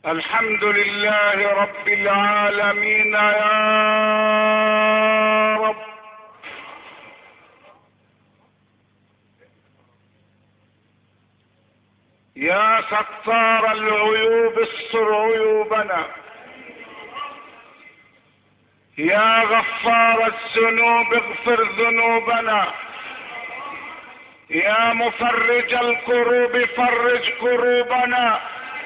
الحمد لله رب العالمين يا رب. يا ستار العيوب استر عيوبنا. يا غفار الذنوب اغفر ذنوبنا. يا مفرج الكروب فرج كروبنا.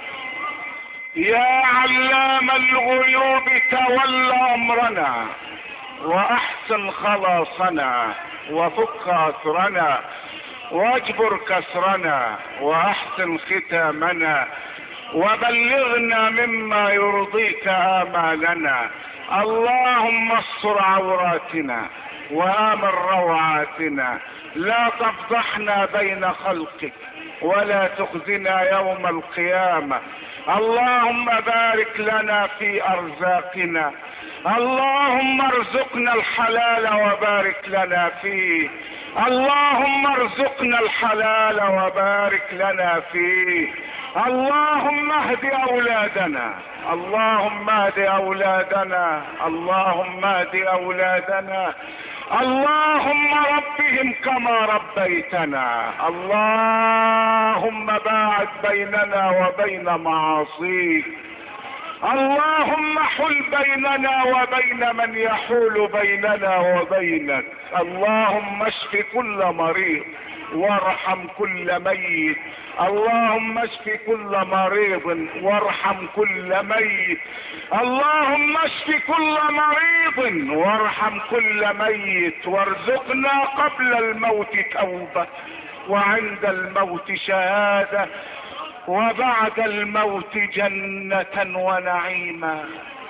يا علام الغيوب تول امرنا واحسن خلاصنا وفك اثرنا واجبر كسرنا واحسن ختامنا وبلغنا مما يرضيك امالنا. اللهم استر عوراتنا وامن روعاتنا. لا تفضحنا بين خلقك ولا تخزنا يوم القيامة. اللهم بارك لنا في ارزاقنا. اللهم ارزقنا الحلال وبارك لنا فيه. اللهم ارزقنا الحلال وبارك لنا فيه. اللهم اهد اولادنا. اللهم اهد اولادنا. اللهم اهد اولادنا. اللهم ربهم كما ربيتنا. اللهم باعد بيننا وبين معاصيك. اللهم حل بيننا وبين من يحول بيننا وبينك. اللهم اشف كل مريض وارحم كل ميت. اللهم اشف كل مريض وارحم كل ميت. اللهم اشف كل مريض وارحم كل ميت. وارزقنا قبل الموت توبة وعند الموت شهادة وبعد الموت جنة ونعيما.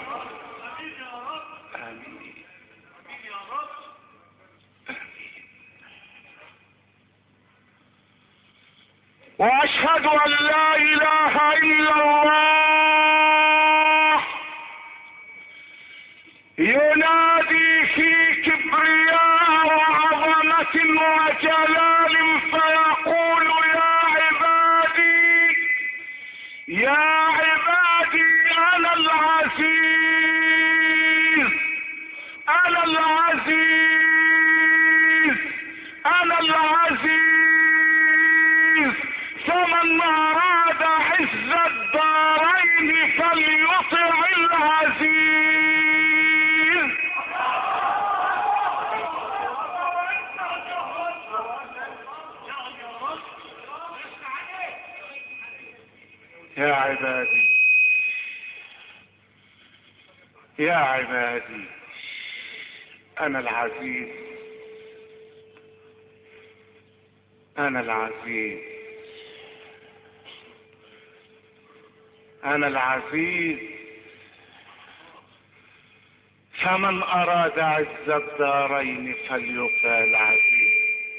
واشهد ان لا اله الا الله ينادي في كبرياء وعظمة وجلال فيقول يا عبادي انا العزيز انا العزيز انا العزيز. فمن اراد عز الدارين فليطع العزيز. يا عبادي يا عبادي انا العزيز انا العزيز انا العزيز. فمن اراد عز الدارين فليطع العزيز.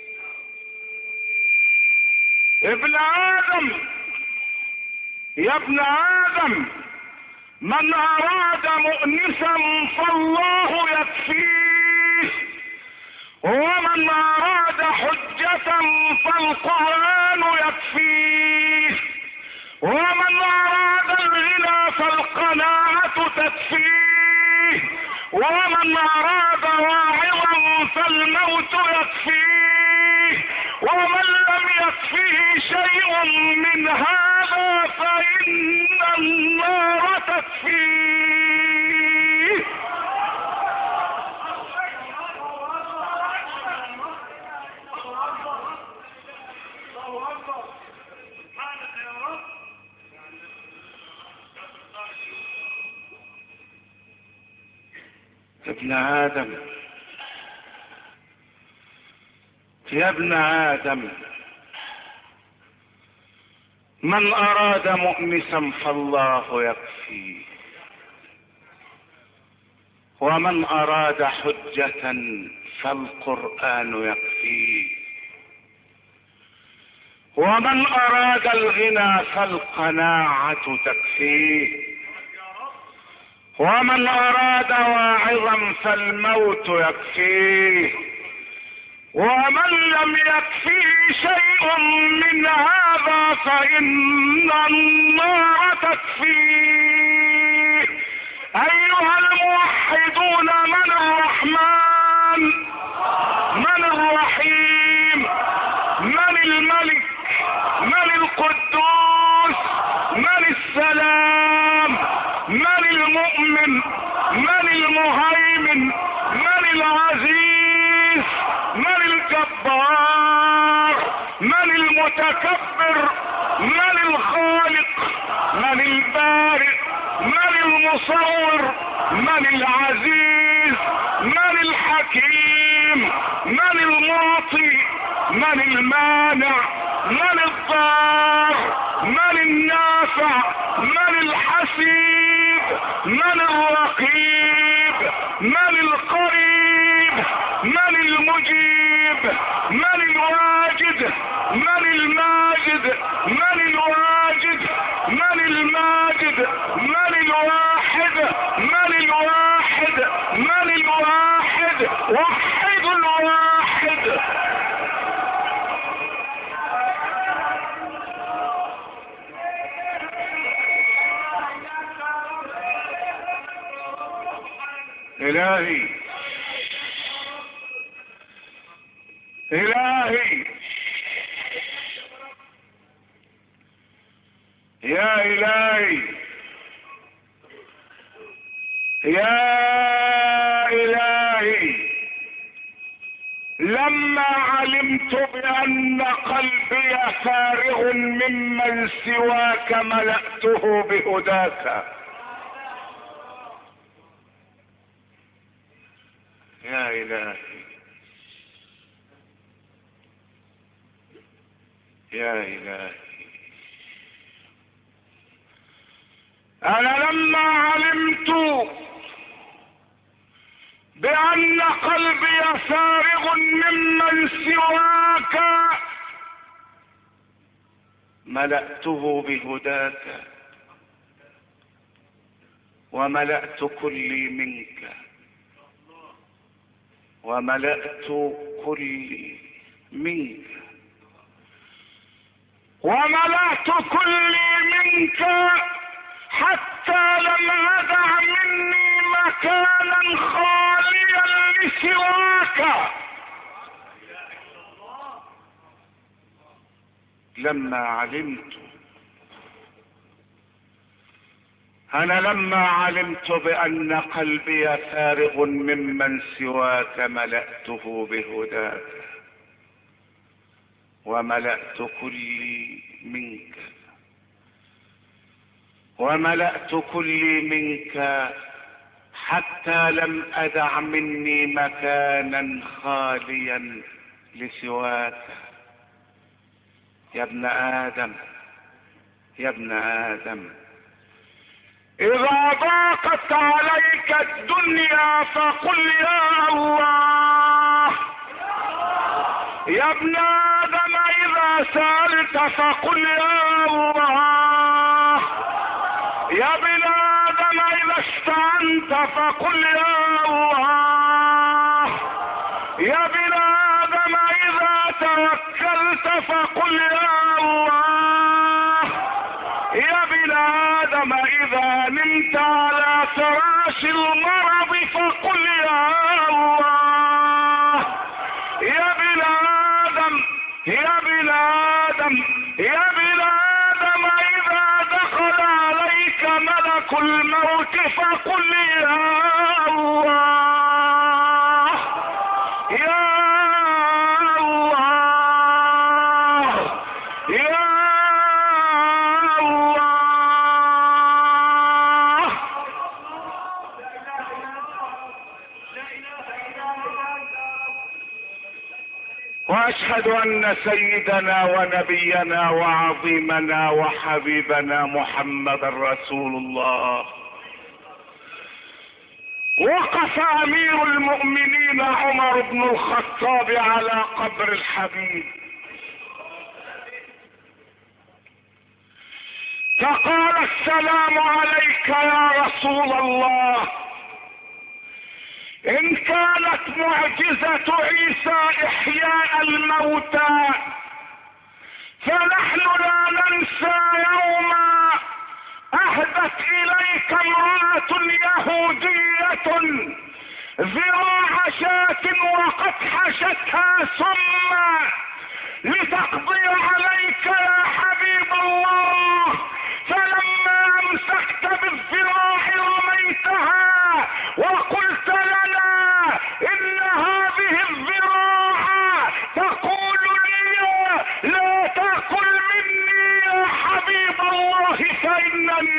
ابن ادم يا ابن ادم من اراد مؤنسا فالله يكفيه. ومن اراد حجة فالقرآن يكفيه. ومن اراد الغنى فالقناعة تكفيه. ومن اراد واعظا فالموت يكفيه. ومن لم يكفيه شيء من هذا فإن النار تكفيه. ابن آدم يا ابن آدم من أراد مؤنسا فالله يكفيه. ومن أراد حجة فالقرآن يكفيه. ومن أراد الغنى فالقناعة تكفيه. ومن أراد واعظا فالموت يكفيه. ومن لم يكفيه شيء من هذا فإن النار تكفيه. السلام، من المؤمن، من المهيمن، من العزيز، من الجبار، من المتكبر، من الخالق، من البارئ، من المصور، من العزيز، من الحكيم، من المعطي، من المانع، من الضار، من النافع، من الحسيب، من الرقيب، من القريب، من المجيب، من الواجد، من الماجد، من الواجد، من الماجد، من الواحد، من الواحد، من الواحد، وحد الواحد. إلهي إلهي يا إلهي يا إلهي، لما علمت بأن قلبي فارغ ممن سواك ملأته بهداك. يا إلهي يا إلهي، أنا لما علمت بأن قلبي فارغ ممن سواك ملأته بهداك، وملأت كلي منك، وملأت كلي منك، وملأت كلي منك، حتى لم أدع مني مكانا خاليا لسواك. لما علمت، أنا لما علمت بأن قلبي فارغ ممن سواك ملأته بهداك، وملأت كلي منك، وملأت كلي منك، حتى لم أدع مني مكانا خاليا لسواك. يا ابن آدم يا ابن آدم، إذا ضاقت عليك الدنيا فقل يا الله. يا ابن آدم، إذا سألت فقل يا الله. يا ابن آدم، إذا استعنت فقل يا الله. يا ابن آدم، إذا توكلت فقل يا الله. يا ابن آدم، إذا نمت على فراش المرض فقل يا الله. يا ابن آدم يا ابن آدم يا ابن آدم، إذا دخل عليك ملك الموت فقل يا الله. يا الله يا واشهد ان سيدنا ونبينا وعظيمنا وحبيبنا محمد رسول الله. وقف امير المؤمنين عمر بن الخطاب على قبر الحبيب، فقال: السلام عليك يا رسول الله. ان كانت معجزة عيسى احياء الموتى، فنحن لا ننسى يوما اهدت اليك امرأة يهودية ذراع شاة وقد حشتها سما لتقضي عليك يا حبيب الله، فلما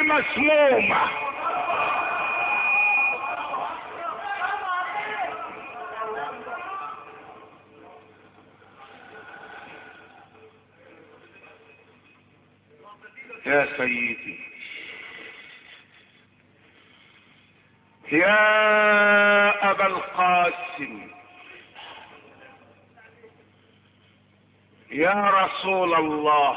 مسمومة. يا سيدي، يا أبا القاسم، يا رسول الله،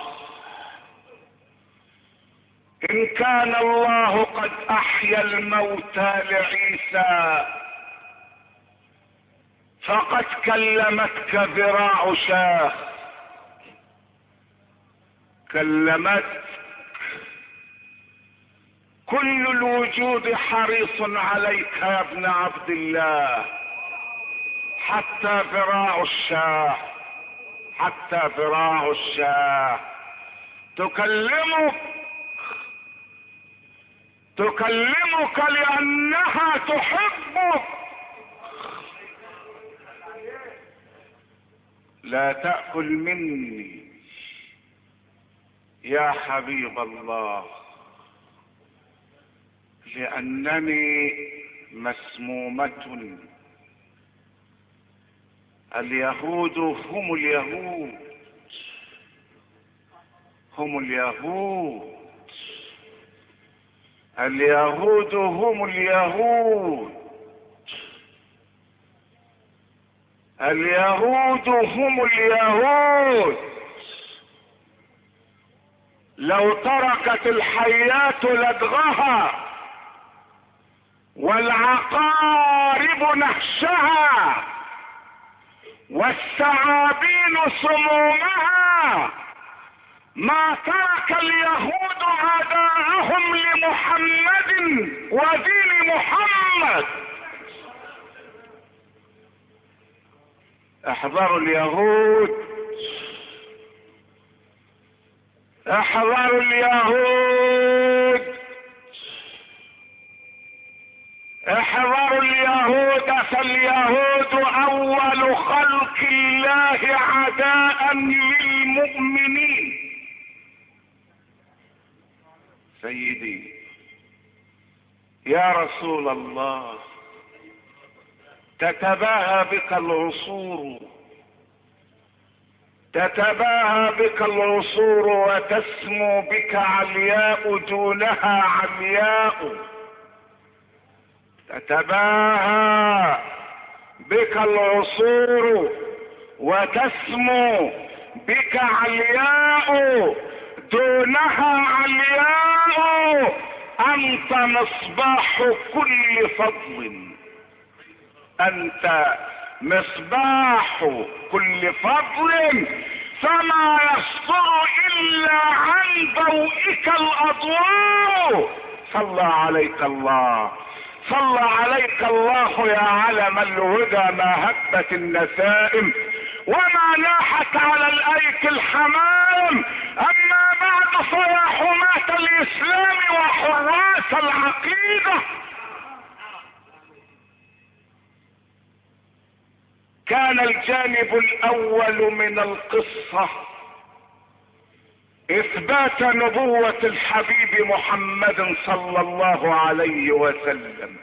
إن كان الله قد أحيا الموتى لعيسى فقد كلمتك ذراع شاه، كلمتك. كل الوجود حريص عليك يا ابن عبد الله، حتى ذراع الشاه، حتى ذراع الشاه تكلمك لأنها تحبك. لا تأكل مني يا حبيب الله، لأنني مسمومة. اليهود هم اليهود، هم اليهود، اليهود هم اليهود، اليهود هم اليهود. لو تركت الحيات لدغها والعقارب نهشها والثعابين سمومها ما ترك اليهود عداءهم لمحمد ودين محمد. احذروا اليهود، احذروا اليهود، احذروا اليهود، فاليهود اول خلق الله عداء للمؤمنين. سيدي يا رسول الله، تتباهى بك العصور، تتباهى بك العصور وتسمو بك علياء دونها علياء، تتباهى بك العصور وتسمو بك علياء دونها علياء، أنت مصباح كل فضل، أنت مصباح كل فضل، فما يصدر إلا عن ضوئك الأضواء. صلى عليك الله، صلى عليك الله يا علم الهدى، ما هبت النسائم وما ناحت على الأيك الحمام. أما بعد، فيا حماة الإسلام وحراس العقيدة، كان الجانب الأول من القصة إثبات نبوة الحبيب محمد صلى الله عليه وسلم،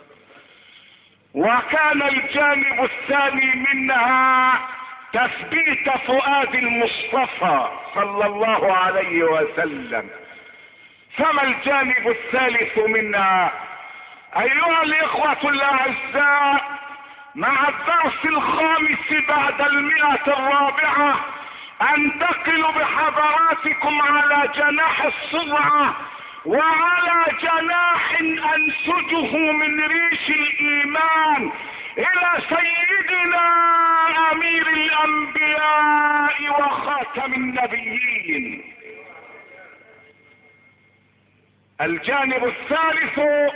وكان الجانب الثاني منها تثبيت فؤاد المصطفى صلى الله عليه وسلم. فما الجانب الثالث منها؟ أيها الإخوة الأعزاء، مع الدرس الخامس بعد 104 انتقل بحضراتكم على جناح الصدعة وعلى جناح انسجه من ريش الايمان الى سيدنا امير الانبياء وخاتم النبيين. الجانب الثالث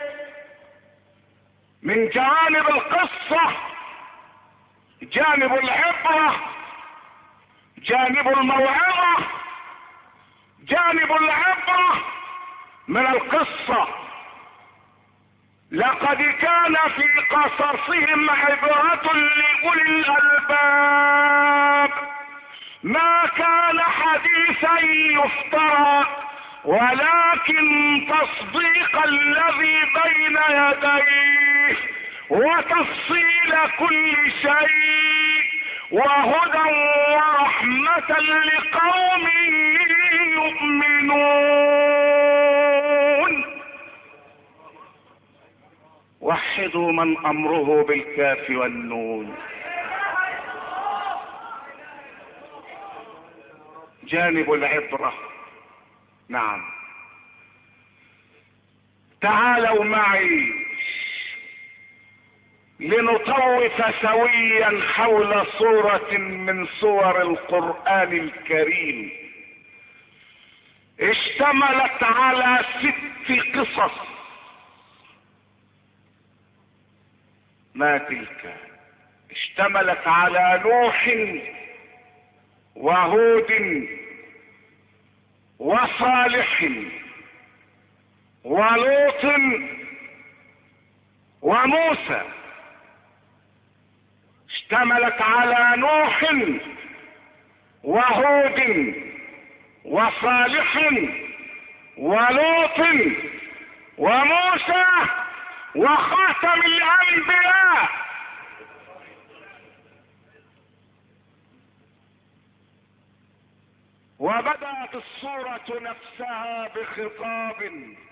من جوانب القصة جانب العبرة، جانب الموعظة، جانب العبرة من القصة. لقد كان في قصصهم عبرة لأولي الألباب، ما كان حديثا يفترى، ولكن تصديق الذي بين يديه وتفصيل كل شيء وهدى ورحمة لقوم يؤمنون. وحدوا من امره بالكاف والنون. جانب العبرة. نعم، تعالوا معي لنطوف سويا حول صورة من صور القرآن الكريم اشتملت على 6 قصص. ما تلك؟ اشتملت على نوح وهود وصالح ولوط وموسى. اشتملت على نوح وهود وصالح ولوط وموسى وخاتم الانبياء. وبدأت الصورة نفسها بخطاب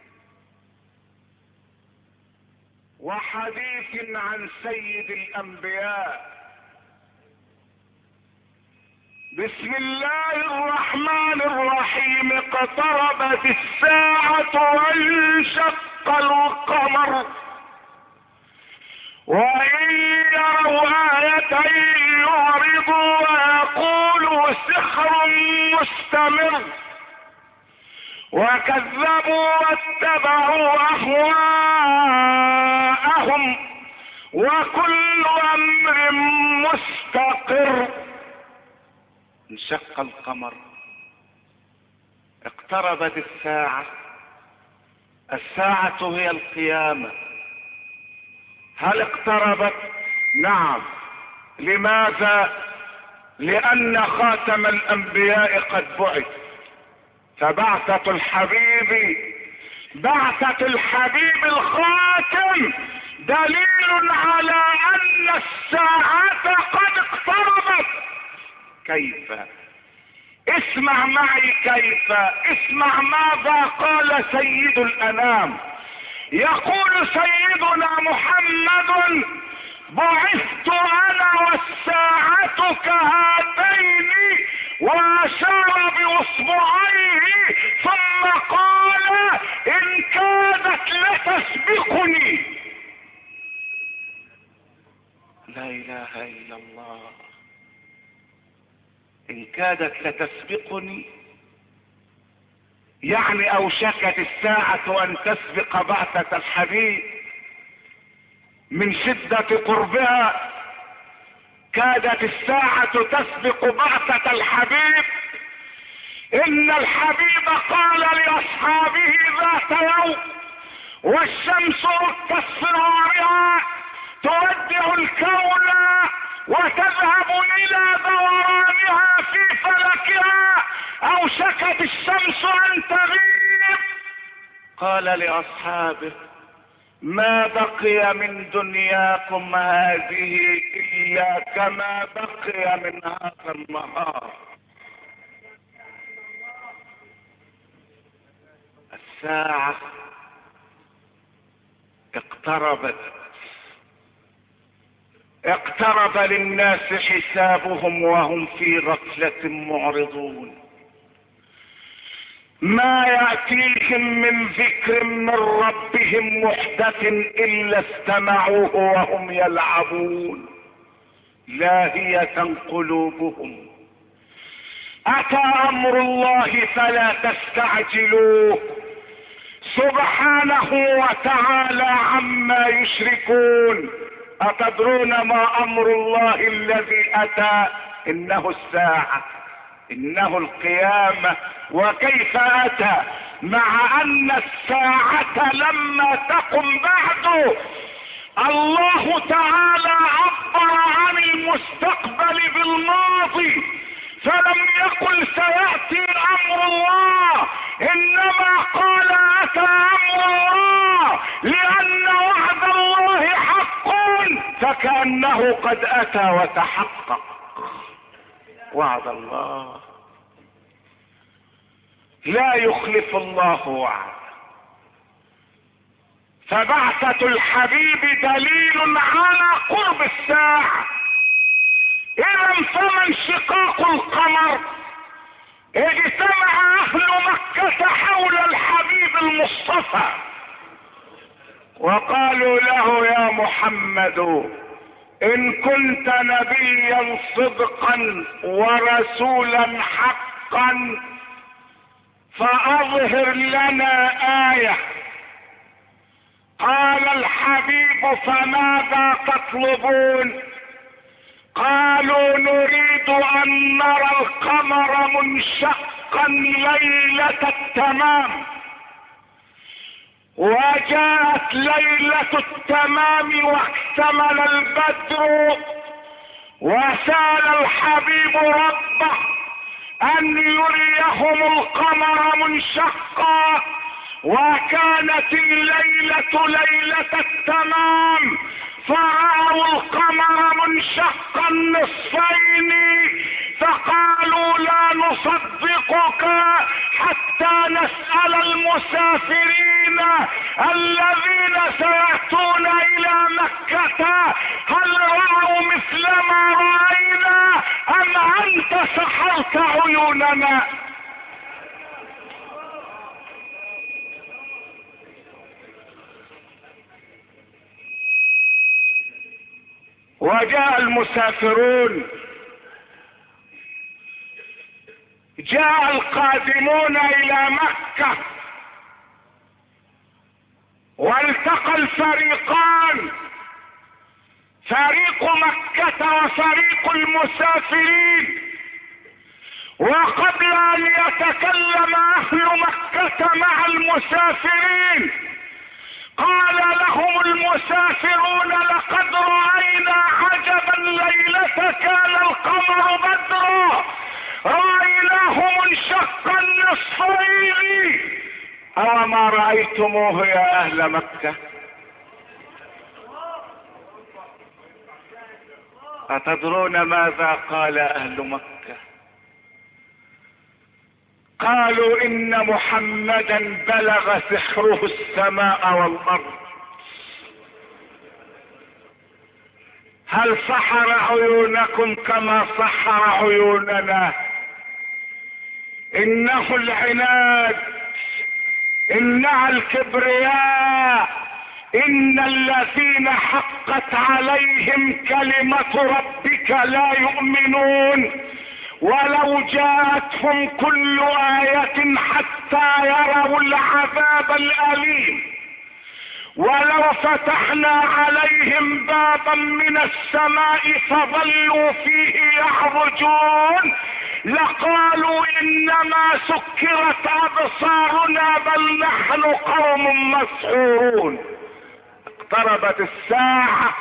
وحديث عن سيد الانبياء. بسم الله الرحمن الرحيم. اقتربت الساعة وانشق القمر وإن يروا آية يعرضوا ويقولوا سحر مستمر وكذبوا واتبعوا أهواءهم وكل أمر مستقر. انشق القمر، اقتربت الساعة. الساعة هي القيامة. هل اقتربت؟ نعم. لماذا؟ لأن خاتم الأنبياء قد بعث. فبعثة الحبيب الخاتم دليل على أن الساعة قد اقتربت. كيف؟ اسمع معي كيف. اسمع ماذا قال سيد الأنام. يقول سيدنا محمد: بعثت انا والساعة كهاتين، واشار باصبعيه ثم قال: ان كادت لتسبقني. لا اله الا الله. ان كادت لتسبقني يعني اوشكت الساعة ان تسبق بعثة الحبيب من شدة قربها. كادت الساعة تسبق بعثة الحبيب. ان الحبيب قال لاصحابه ذات يوم والشمس ركت صرارها تودع الكون وتذهب الى دورانها في فلكها، اوشكت الشمس ان تغيب. قال لاصحابه: ما بقي من دنياكم هذه الا كما بقي من هذا النهار. الساعة اقتربت. اقترب للناس حسابهم وهم في غفلة معرضون. ما يأتيهم من ذكر من ربهم محدث إلا استمعوه وهم يلعبون لاهية قلوبهم. أتى أمر الله فلا تستعجلوه سبحانه وتعالى عما يشركون. أتدرون ما أمر الله الذي أتى؟ إنه الساعة، إنه القيامة. وكيف أتى؟ مع أن الساعة لما تقم بعد الله تعالى عبر عن المستقبل بالماضي فلم يقل سيأتي امر الله، انما قال اتى امر الله، لان وعد الله حق، فكأنه قد اتى وتحقق وعد الله. لا يخلف الله وعده. فبعثة الحبيب دليل على قرب الساعة. اذا فما انشقاق القمر؟ اجتمع اهل مكة حول الحبيب المصطفى وقالوا له يا محمد ان كنت نبيا صدقا ورسولا حقا فاظهر لنا آية. قال الحبيب فماذا تطلبون؟ قالوا نريد ان نرى القمر منشقا ليلة التمام. وجاءت ليلة التمام واكتمل البدر، وسال الحبيب ربه ان يريهم القمر منشقا، وكانت الليلة ليلة التمام، فرأوا القمر منشقا نصفين، فقالوا لا نصدقك حتى نسأل المسافرين الذين سيأتون الى مكة هل رأوا مثل ما رأينا ام انت سحرت عيوننا. وجاء المسافرون، جاء القادمون الى مكة، والتقى الفريقان، فريق مكة وفريق المسافرين. وقبل ان يتكلم اهل مكة مع المسافرين قال لهم المسافرون لقد رأينا عجبا ليلة كان القمر بدرا، رأيناه منشقا نصفين، أوما رأيتموه يا أهل مكة؟ أتدرون ماذا قال أهل مكة؟ قالوا إن محمدا بلغ سحره السماء والأرض. هل سحر عيونكم كما سحر عيوننا؟ إنه العناد، إنها الكبرياء، إن الذين حقت عليهم كلمة ربك لا يؤمنون ولو جاءتهم كل آية حتى يروا العذاب الأليم. ولو فتحنا عليهم بابا من السماء فظلوا فيه يعرجون لقالوا إنما سكرت أبصارنا بل نحن قوم مسحورون. اقتربت الساعة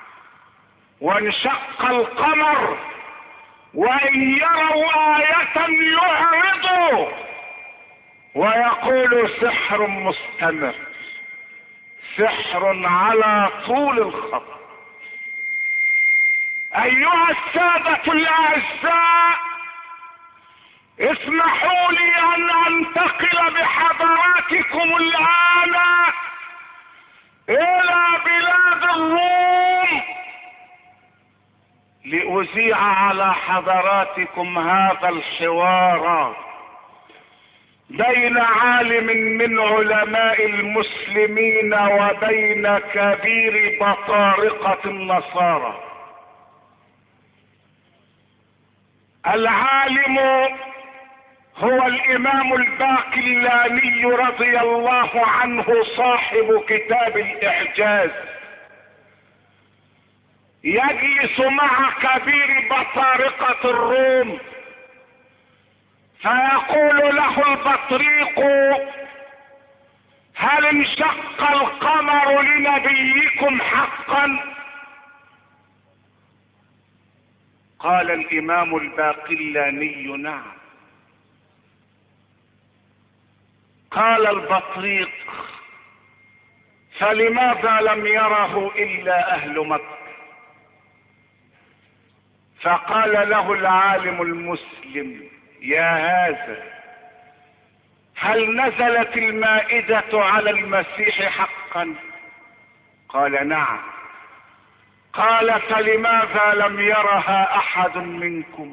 وانشق القمر، وإن يروا آية يعرضوا ويقولوا سحر مستمر، سحر على طول الخط. أيها السادة الأعزاء، اسمحوا لي أن أنتقل بحضراتكم الآن إلى بلاد الروم لأذيع على حضراتكم هذا الحوار بين عالم من علماء المسلمين وبين كبير بطارقة النصارى. العالم هو الإمام الباقلاني رضي الله عنه صاحب كتاب الإعجاز، يجلس مع كبير بطارقة الروم فيقول له البطريق: هل انشق القمر لنبيكم حقا؟ قال الامام الباقلاني: نعم. قال البطريق: فلماذا لم يره الا اهل مكة؟ فقال له العالم المسلم: يا هذا، هل نزلت المائدة على المسيح حقا؟ قال: نعم. قال: فلماذا لم يرها احد منكم؟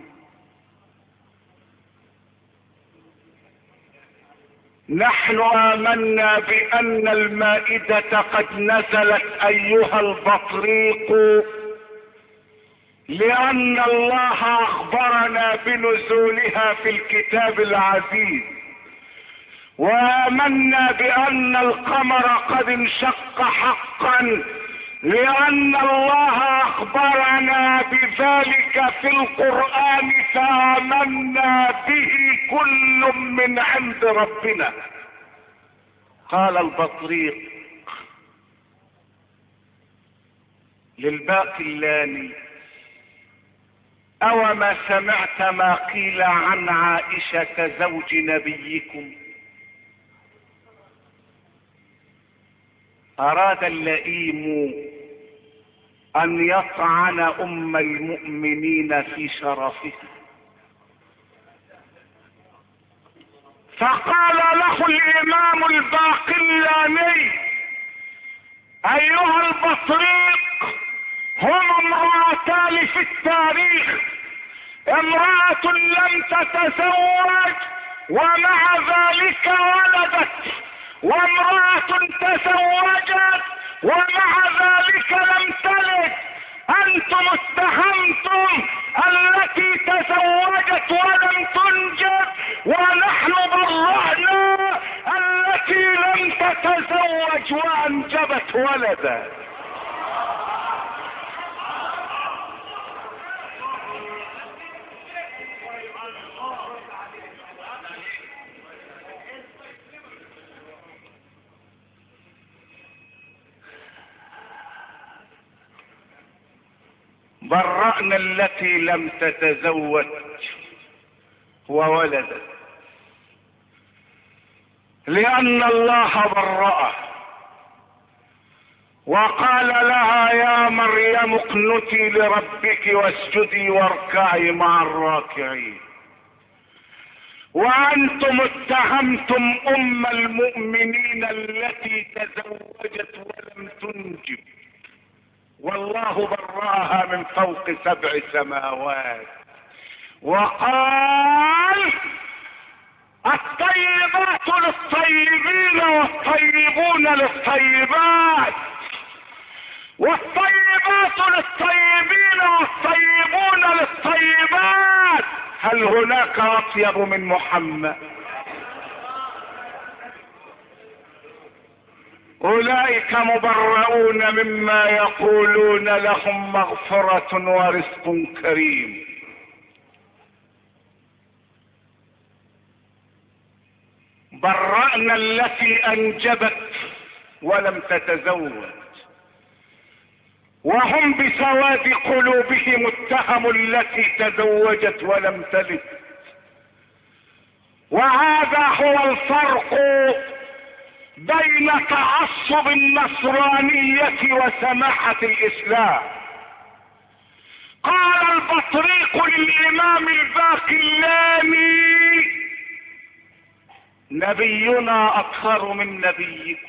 نحن آمنا بأن المائدة قد نزلت أيها البطريق لأن الله أخبرنا بنزولها في الكتاب العزيز، وآمنا بأن القمر قد انشق حقا لأن الله أخبرنا بذلك في القرآن، فآمنا به كل من عند ربنا. قال البطريق للباقلاني: أوما سمعت ما قيل عن عائشة زوج نبيكم؟ أراد اللئيم أن يطعن أم المؤمنين في شرفها، فقال له الإمام الباقلاني: أيها البطريق، هم امرأتان في التاريخ، امرأة لم تتزوج ومع ذلك ولدت، وامرأة تزوجت ومع ذلك لم تلد. أنتم اتهمتم التي تزوجت ولم تنجب، ونحن برأنا التي لم تتزوج وأنجبت ولدا. برأنا التي لم تتزوج وولدت لأن الله برأه، وقال لها: يا مريم اقنتي لربك واسجدي واركعي مع الراكعين. وأنتم اتهمتم أم المؤمنين التي تزوجت ولم تنجب، والله برأها من فوق 7 سماوات، وقال: الطيبات للطيبين والطيبون للطيبات، والطيبات للطيبين والطيبون للطيبات. هل هناك أطيب من محمد؟ أولئك مبرؤون مما يقولون، لهم مغفرة ورزق كريم. برأنا التي أنجبت ولم تتزوج، وهم بسواد قلوبهم اتهموا التي تزوجت ولم تلد. وهذا هو الفرق بين تعصب النصرانية وسماحة الإسلام. قال البطريق للإمام الباقلاني: نبينا أطهر من نبيكم،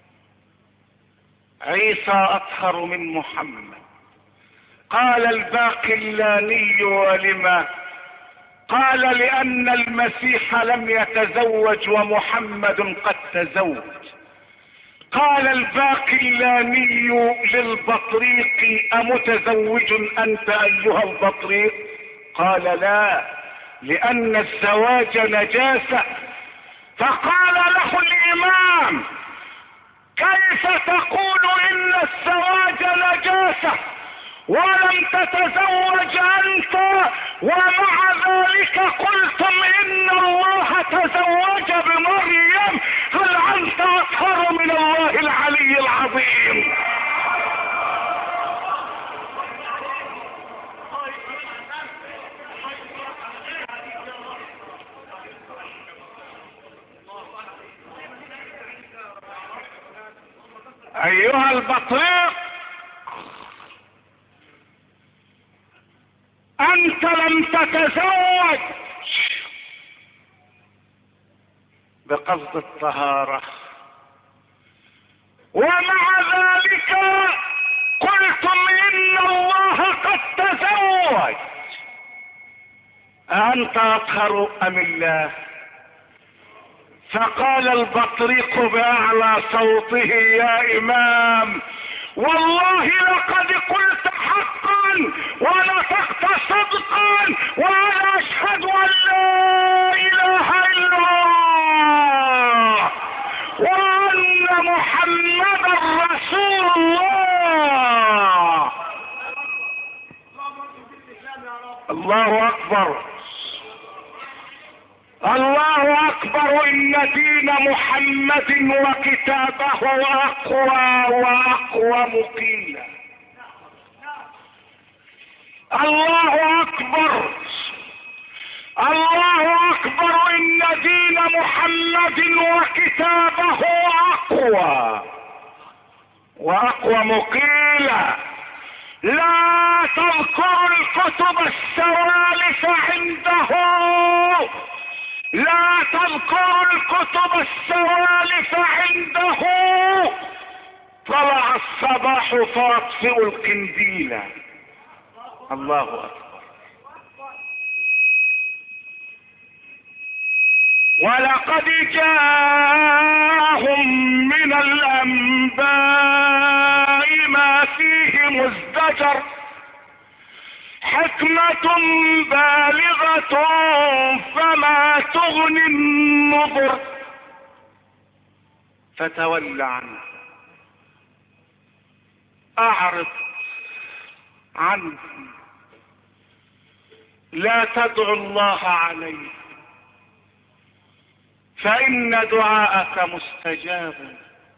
عيسى أطهر من محمد. قال الباقلاني: ولما؟ قال: لأن المسيح لم يتزوج ومحمد قد تزوج. قال الباقلاني للبطريق: أمتزوج أنت أيها البطريق؟ قال: لا، لأن الزواج نجاسة. فقال له الإمام: كيف تقول إن الزواج نجاسة ولم تتزوج أنت، ومع ذلك قلتم إن الله تزوج بمريم؟ هل أنت أطهر من الله العلي العظيم؟ ايها البطريق، انت لم تتزوج بقصد الطهارة، ومع ذلك قلتم ان الله قد تزوج، أأنت أطهر أم الله؟ فقال البطريق بأعلى صوته: يا إمام، والله لقد قلت حقا ونطقت صدقا، وأنا أشهد أن لا إله إلا الله وأن محمدا رسول الله. الله أكبر، الله أكبر، إن دين محمد وكتابه أقوى وأقوى مقيلا. الله أكبر، الله أكبر، إن دين محمد وكتابه أقوى وأقوى مقيلا. لا تذكر الكتب السوالف عنده، لا تذكر الكتب السوالف عنده. طلع الصباح فاطفئ القنديل. الله أكبر. ولقد جاءهم من الأنباء ما فيه مزدجر، حكمة بالغة فما تغني النظر. فتول عنه، أعرض عنه، لا تدعو الله عليه، فإن دعاءك مستجاب.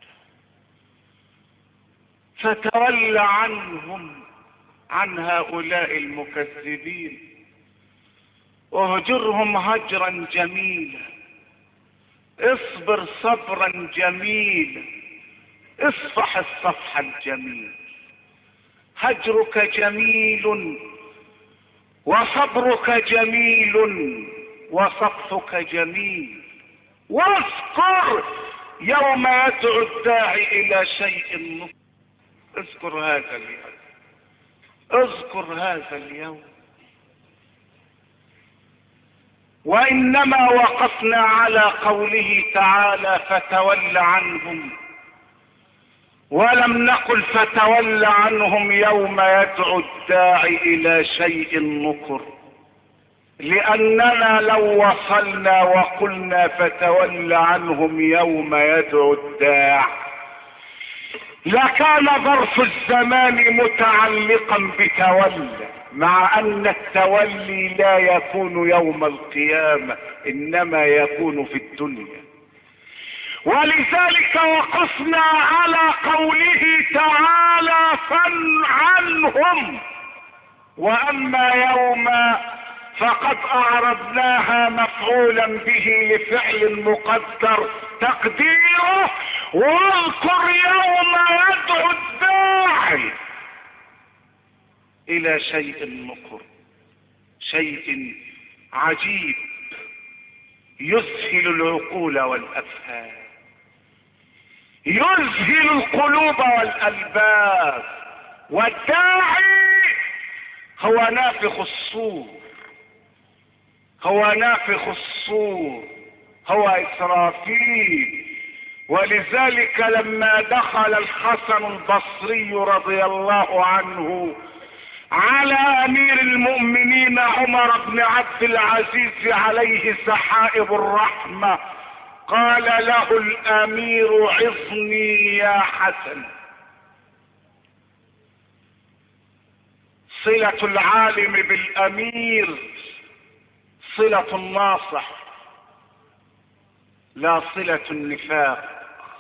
فتول عنهم، عن هؤلاء المكذبين، واهجرهم هجرا جميلا، اصبر صبرا جميلا، اصفح الصفح الجميل. هجرك جميل وصبرك جميل وصفحك جميل. واذكر يوم يدعو الداعي الى شيء نصر. اذكر هذا اليوم، اذكر هذا اليوم. وانما وقفنا على قوله تعالى: فتول عنهم، ولم نقل فتول عنهم يوم يدعو الداعي الى شيء نكر، لاننا لو وصلنا وقلنا فتول عنهم يوم يدعو الداع لكان ظرف الزمان متعلقا بتولى، مع ان التولي لا يكون يوم القيامة، انما يكون في الدنيا. ولذلك وقفنا على قوله تعالى: فعنهم. واما يوم فقد اعرضناها مفعولا به لفعل مقدر تقديره: واذكر يوم يدعو الداعي الى شيء نكر، شيء عجيب يذهل العقول والافهام، يذهل القلوب والالباب. والداعي هو نافخ الصور، هو نافخ الصور، هو إسرافيل. ولذلك لما دخل الحسن البصري رضي الله عنه على امير المؤمنين عمر بن عبد العزيز عليه سحائب الرحمة، قال له الامير: عظني يا حسن. صلة العالم بالامير صلة الناصح، لا صلة النفاق،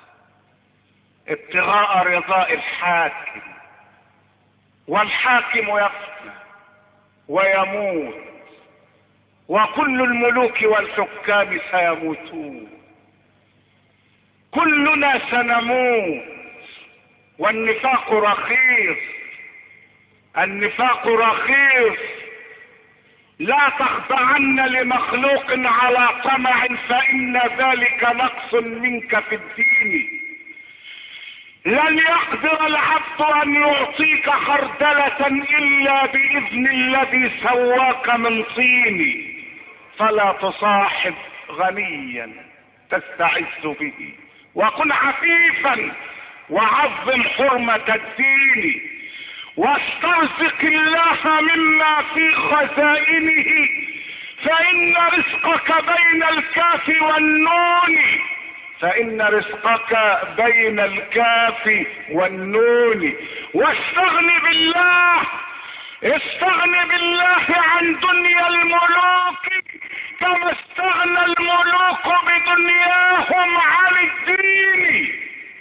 ابتغاء رضاء الحاكم. والحاكم يفنى ويموت، وكل الملوك والحكام سيموتون، كلنا سنموت، والنفاق رخيص، النفاق رخيص. لا تخضعن لمخلوق على طمع فإن ذلك نقص منك في الدين. لن يقدر العبد أن يعطيك خردلة إلا بإذن الذي سواك من طين. فلا تصاحب غنيا تستعز به، وكن عفيفا وعظم حرمة الدين، واسترزق الله مما في خزائنه، فإن رزقك بين الكاف والنون، فإن رزقك بين الكاف والنون. واستغن بالله، استغن بالله عن دنيا الملوك كما استغنى الملوك بدنياهم عن الدين.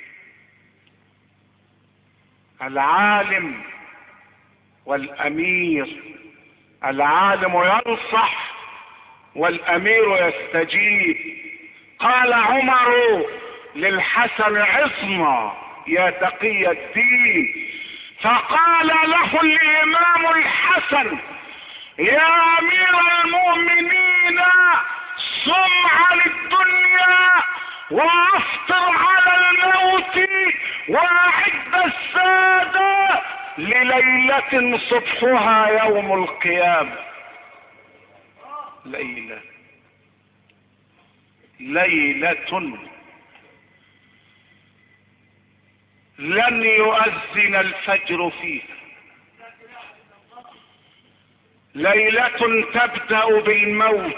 العالم والامير، العالم ينصح والامير يستجيب. قال عمر للحسن عصمة يا تقي الدين، فقال له الامام الحسن يا امير المؤمنين صم عن الدنيا وافطر على الموت واعد السادة لليلة صبحها يوم القيامة. ليلة لن يؤذن الفجر فيها، ليلة تبدأ بالموت،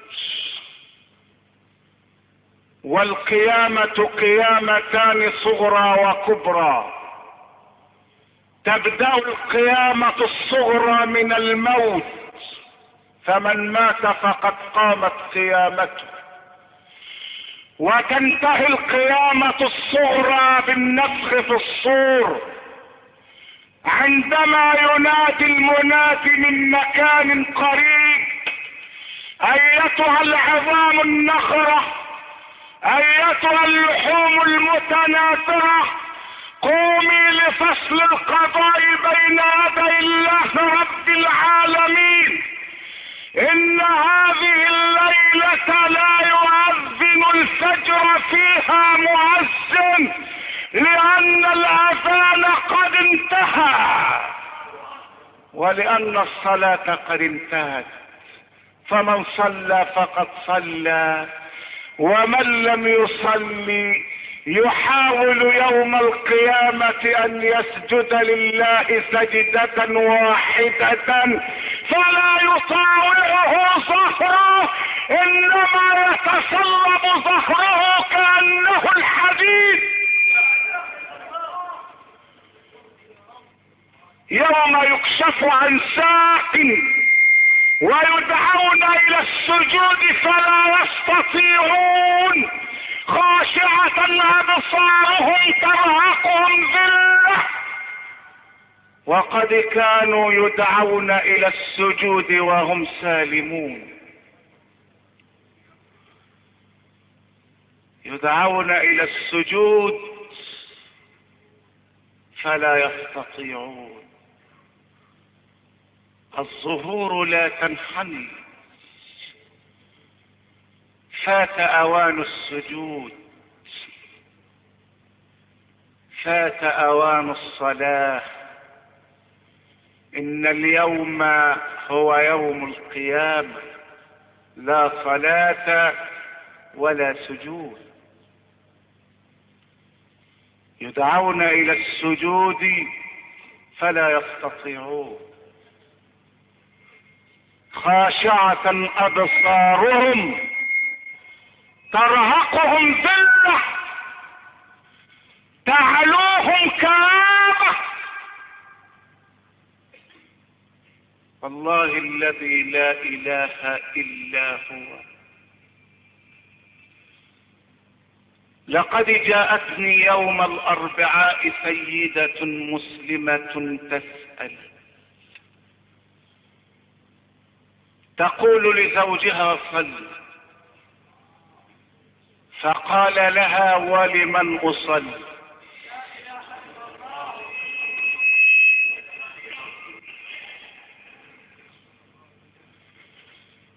والقيامة قيامتان صغرى وكبرى. تبدأ القيامة الصغرى من الموت، فمن مات فقد قامت قيامته، وتنتهي القيامة الصغرى بالنفخ في الصور، عندما ينادي المنادي من مكان قريب ايتها العظام النخرة، ايتها اللحوم المتناثرة، قومي لفصل القضاء بين يدي الله رب العالمين. ان هذه الليلة لا يؤذن الفجر فيها مؤذن، لان الاذان قد انتهى ولان الصلاة قد انتهت. فمن صلى فقد صلى، ومن لم يصلي يحاول يوم القيامة ان يسجد لله سجدة واحدة فلا يطاوعه ظهره، انما يتصلب ظهره كأنه الحديد. يوم يكشف عن ساق ويدعون الى السجود فلا يستطيعون، خاشعة ابصارهم ترهقهم ذلة، وقد كانوا يدعون الى السجود وهم سالمون. يدعون الى السجود فلا يستطيعون. الظهور لا تنحني، فات اوان السجود، فات اوان الصلاة. ان اليوم هو يوم القيامة، لا صلاة ولا سجود. يدعون الى السجود فلا يستطيعون، خاشعة ابصارهم ترهقهم ذلة تعلوهم كآبة. والله الذي لا اله الا هو، لقد جاءتني يوم الاربعاء سيدة مسلمة تسأل، تقول لزوجها صل، فقال لها ولمن اصلي؟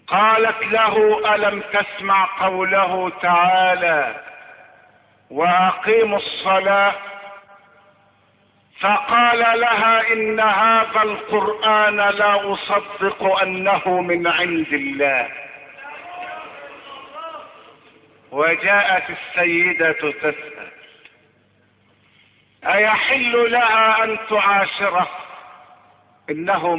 قالت له: ألم تسمع قوله تعالى: وأقيموا الصلاة؟ فقال لها: إن هذا القرآن لا أصدق أنه من عند الله. وجاءت السيدة تسأل: أيحل لها أن تعاشره؟ إنه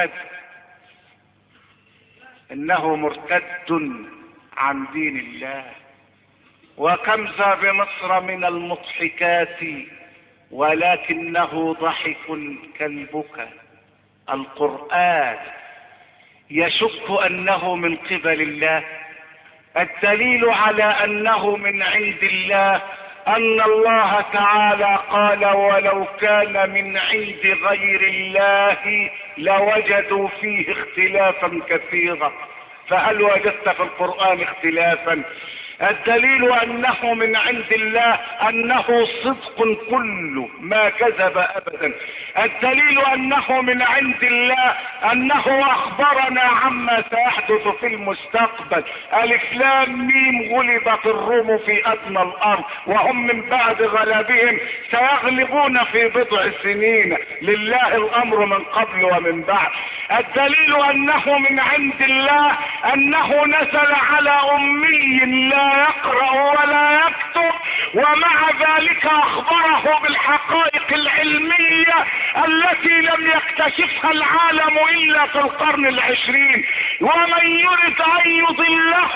مرتد عن دين الله. وكم ذا بمصر من المضحكات ولكنه ضحك كالبكا. القرآن يشك أنه من قبل الله. الدليل على أنه من عند الله أن الله تعالى قال: ولو كان من عند غير الله لوجدوا فيه اختلافا كثيرا. فهل وجدت في القرآن اختلافا؟ الدليل أنه من عند الله أنه صدق كله ما كذب أبدا. الدليل أنه من عند الله أنه أخبرنا عما سيحدث في المستقبل. ألف لام ميم: غلبت الروم في أدنى الأرض وهم من بعد غلبهم سيغلبون في بضع سنين، لله الأمر من قبل ومن بعد. الدليل أنه من عند الله أنه نزل على أمي لا يقرأ ولا يكتب، ومع ذلك أخبره بالحقائق العلمية التي لم يكتشفها العالم إلا في القرن العشرين. ومن يرد أن يضله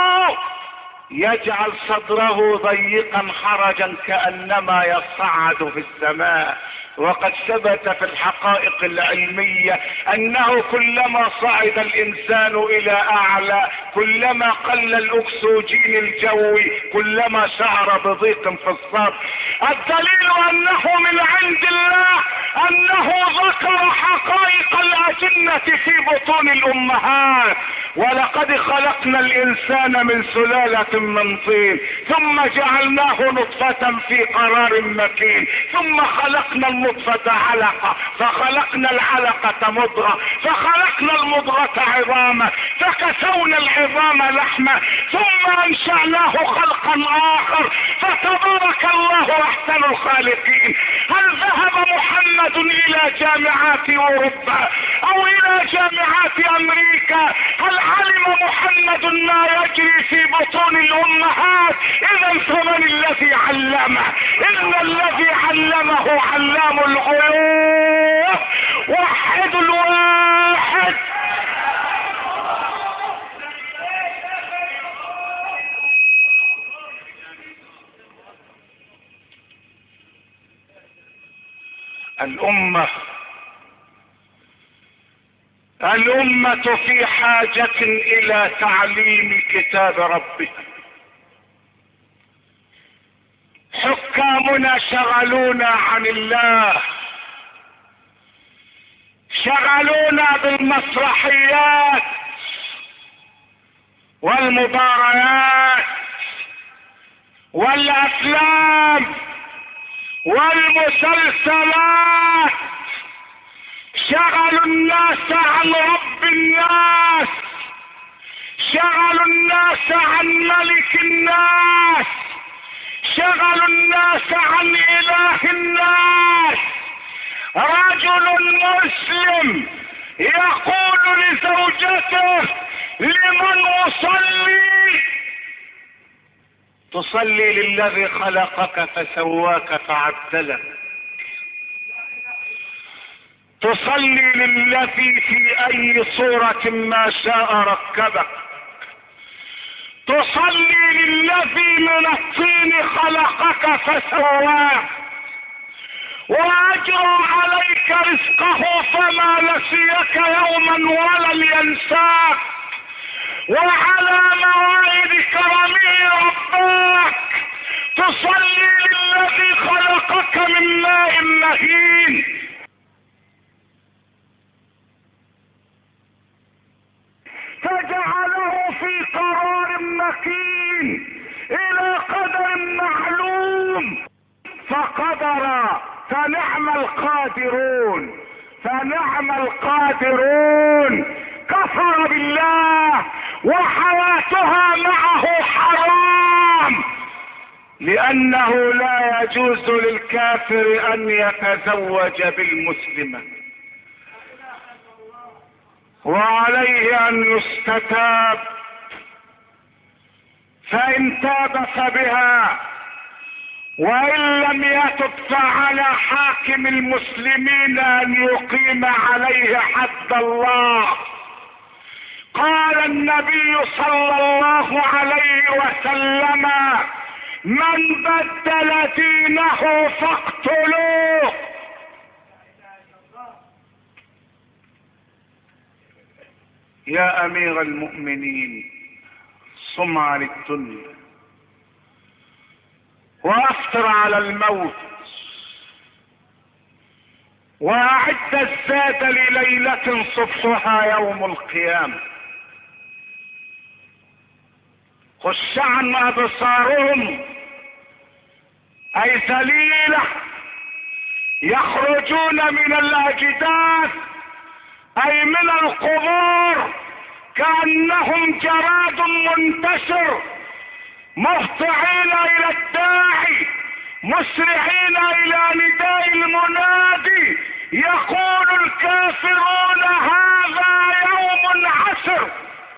يجعل صدره ضيقا حرجا كأنما يصعد في السماء. وقد ثبت في الحقائق العلمية أنه كلما صعد الإنسان إلى أعلى كلما قل الأكسجين الجوي كلما شعر بضيق في الصدر. الدليل أنه من عند الله أنه ذكر حقائق الأجنة في بطون الأمهات. ولقد خلقنا الإنسان من سلالة من طين ثم جعلناه نطفة في قرار مكين ثم خلقنا النطفة علقة فخلقنا العلقة مضغة فخلقنا المضغة عظاما فكسونا العظام لحما ثم أنشأناه خلقا آخر فتبارك الله أحسن الخالقين. هل ذهب محمد إلى جامعات أوروبا أو إلى جامعات أمريكا؟ هل علم محمد ما يجري في بطون الأمهات؟ إذا فمن الذي علمه؟ إن الذي علمه علام الغيوب. وحد الواحد. الأمة في حاجة إلى تعليم كتاب ربها. حكامنا شغلونا عن الله، شغلونا بالمسرحيات والمباريات والأفلام والمسلسلات. شغلوا الناس عن رب الناس، شغلوا الناس عن ملك الناس، شغلوا الناس عن إله الناس. رجل مسلم يقول لزوجته: لمن أصلي؟ تصلي للذي خلقك فسواك فعدلك، تصلي للذي في أي صورة ما شاء ركبك، تصلي للذي من الطين خلقك فسواك وأجرى عليك رزقه فما نسيك يوما ولن ينساك، وعلى موائد كرمه ربك. تصلي للذي خلقك من ماء مهين، فجعله في قرار مكين الى قدر معلوم فقدر. فنعم القادرون، فنعم القادرون. كفر بالله وحياتها معه حرام، لأنه لا يجوز للكافر أن يتزوج بالمسلمة، وعليه أن يستتاب، فإن تاب فبها، وإن لم يتب فعلى حاكم المسلمين أن يقيم عليه حد الله. قال النبي صلى الله عليه وسلم: من بدل دينه فاقتلوه. يا أمير المؤمنين، صم عن الدنيا وافطر على الموت، واعد الزاد لليلة صبحها يوم القيامة. خش عن أبصارهم أي ذليلة، يخرجون من الأجداث أي من القبور كأنهم جراد منتشر، مهطعين إلى الداعي، مسرعين إلى نداء المنادي. يقول الكافرون: هذا يوم عسر.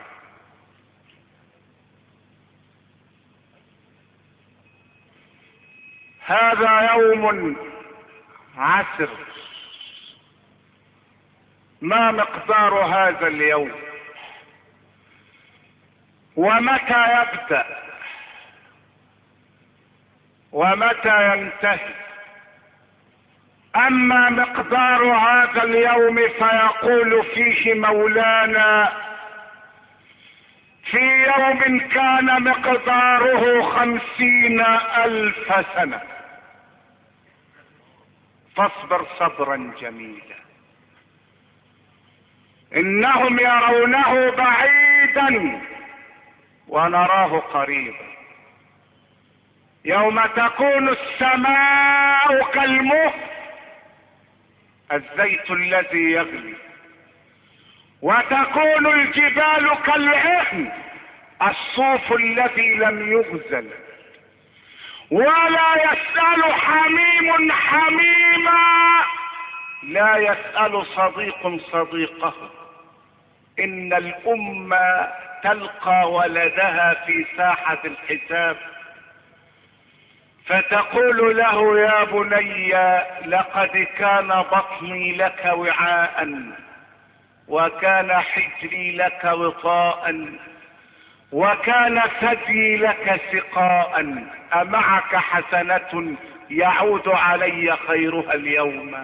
هذا يوم عسر. ما مقدار هذا اليوم؟ ومتى يبدأ؟ ومتى ينتهي؟ أما مقدار هذا اليوم فيقول فيه مولانا: في يوم كان مقداره 50,000 سنة، فاصبر صبرا جميلا. إنهم يرونه بعيدا ونراه قريبا. يوم تكون السماء كالمهل، الزيت الذي يغلي، وتكون الجبال كالعهن، الصوف الذي لم يغزل، ولا يسأل حميم حميما، لا يسأل صديق صديقه. إن الأمة تلقى ولدها في ساحة الحساب فتقول له: يا بني، لقد كان بطني لك وعاء، وكان حجري لك وطاء، وكان ثدي لك سقاء، أمعك حسنة يعود علي خيرها اليوم؟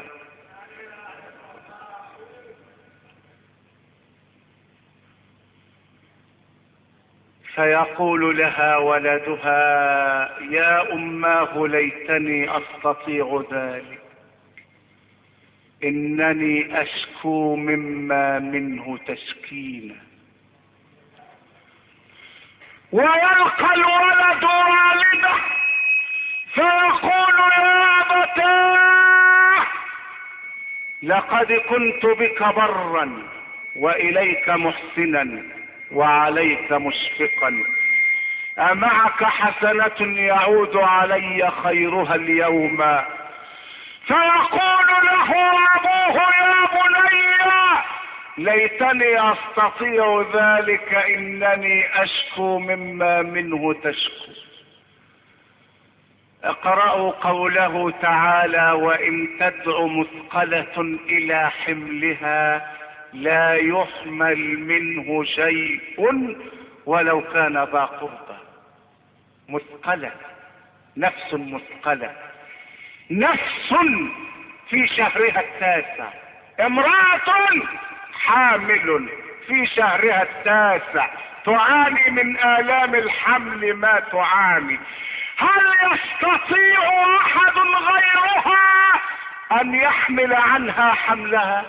فيقول لها ولدها: يا أماه، ليتني أستطيع ذلك، إنني أشكو مما منه تشكينا. ويلقى الولد والده فيقول: يا أبتاه، لقد كنت بك برا وإليك محسنا وعليك مشفقا، أمعك حسنة يعود علي خيرها اليوم؟ فيقول له أبوه: يا بني، ليتني أستطيع ذلك، إنني أشكو مما منه تشكو. اقرأوا قوله تعالى: وإن تدع مثقلة إلى حملها لا يحمل منه شيء ولو كان ذا قربى. مثقلة، نفس مثقلة، نفس في شهرها التاسع، امرأة حامل في شهرها التاسع تعاني من آلام الحمل ما تعاني. هل يستطيع أحد غيرها أن يحمل عنها حملها؟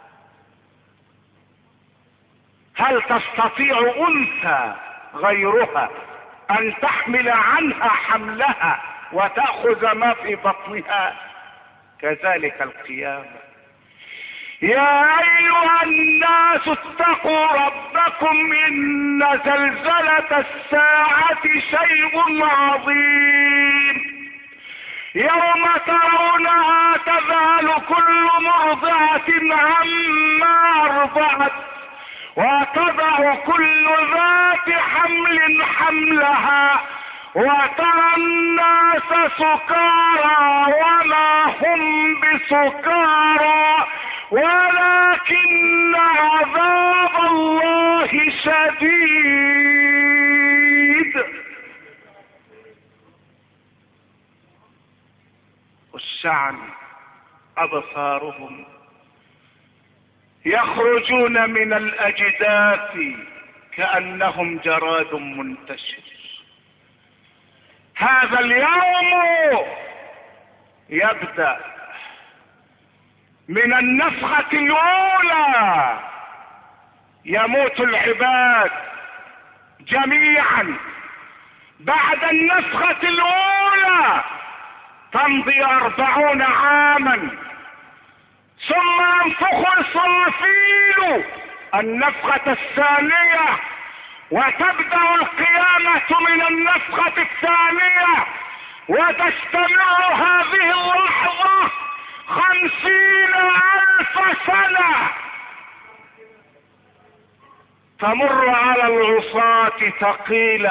هل تستطيع أنثى غيرها أن تحمل عنها حملها وتأخذ ما في بطنها؟ كذلك القيامة. يا ايها الناس اتقوا ربكم ان زلزلة الساعة شيء عظيم يوم ترونها تذهل كل مرضعة عما ارضعت وتضع كل ذات حمل حملها وترى الناس سكارى وما هم بسكارى ولكن عذاب الله شديد. والشعن أبصارهم يخرجون من الأجداث كأنهم جراد منتشر. هذا اليوم يبدأ من النفخة الأولى، يموت العباد جميعا. بعد النفخة الأولى تمضي 40 عاما، ثم ينفخ إسرافيل النفخة الثانية، وتبدأ القيامة من النفخة الثانية، وتستمر هذه اللحظة 50,000 سنة. تمر على العصاة ثقيلة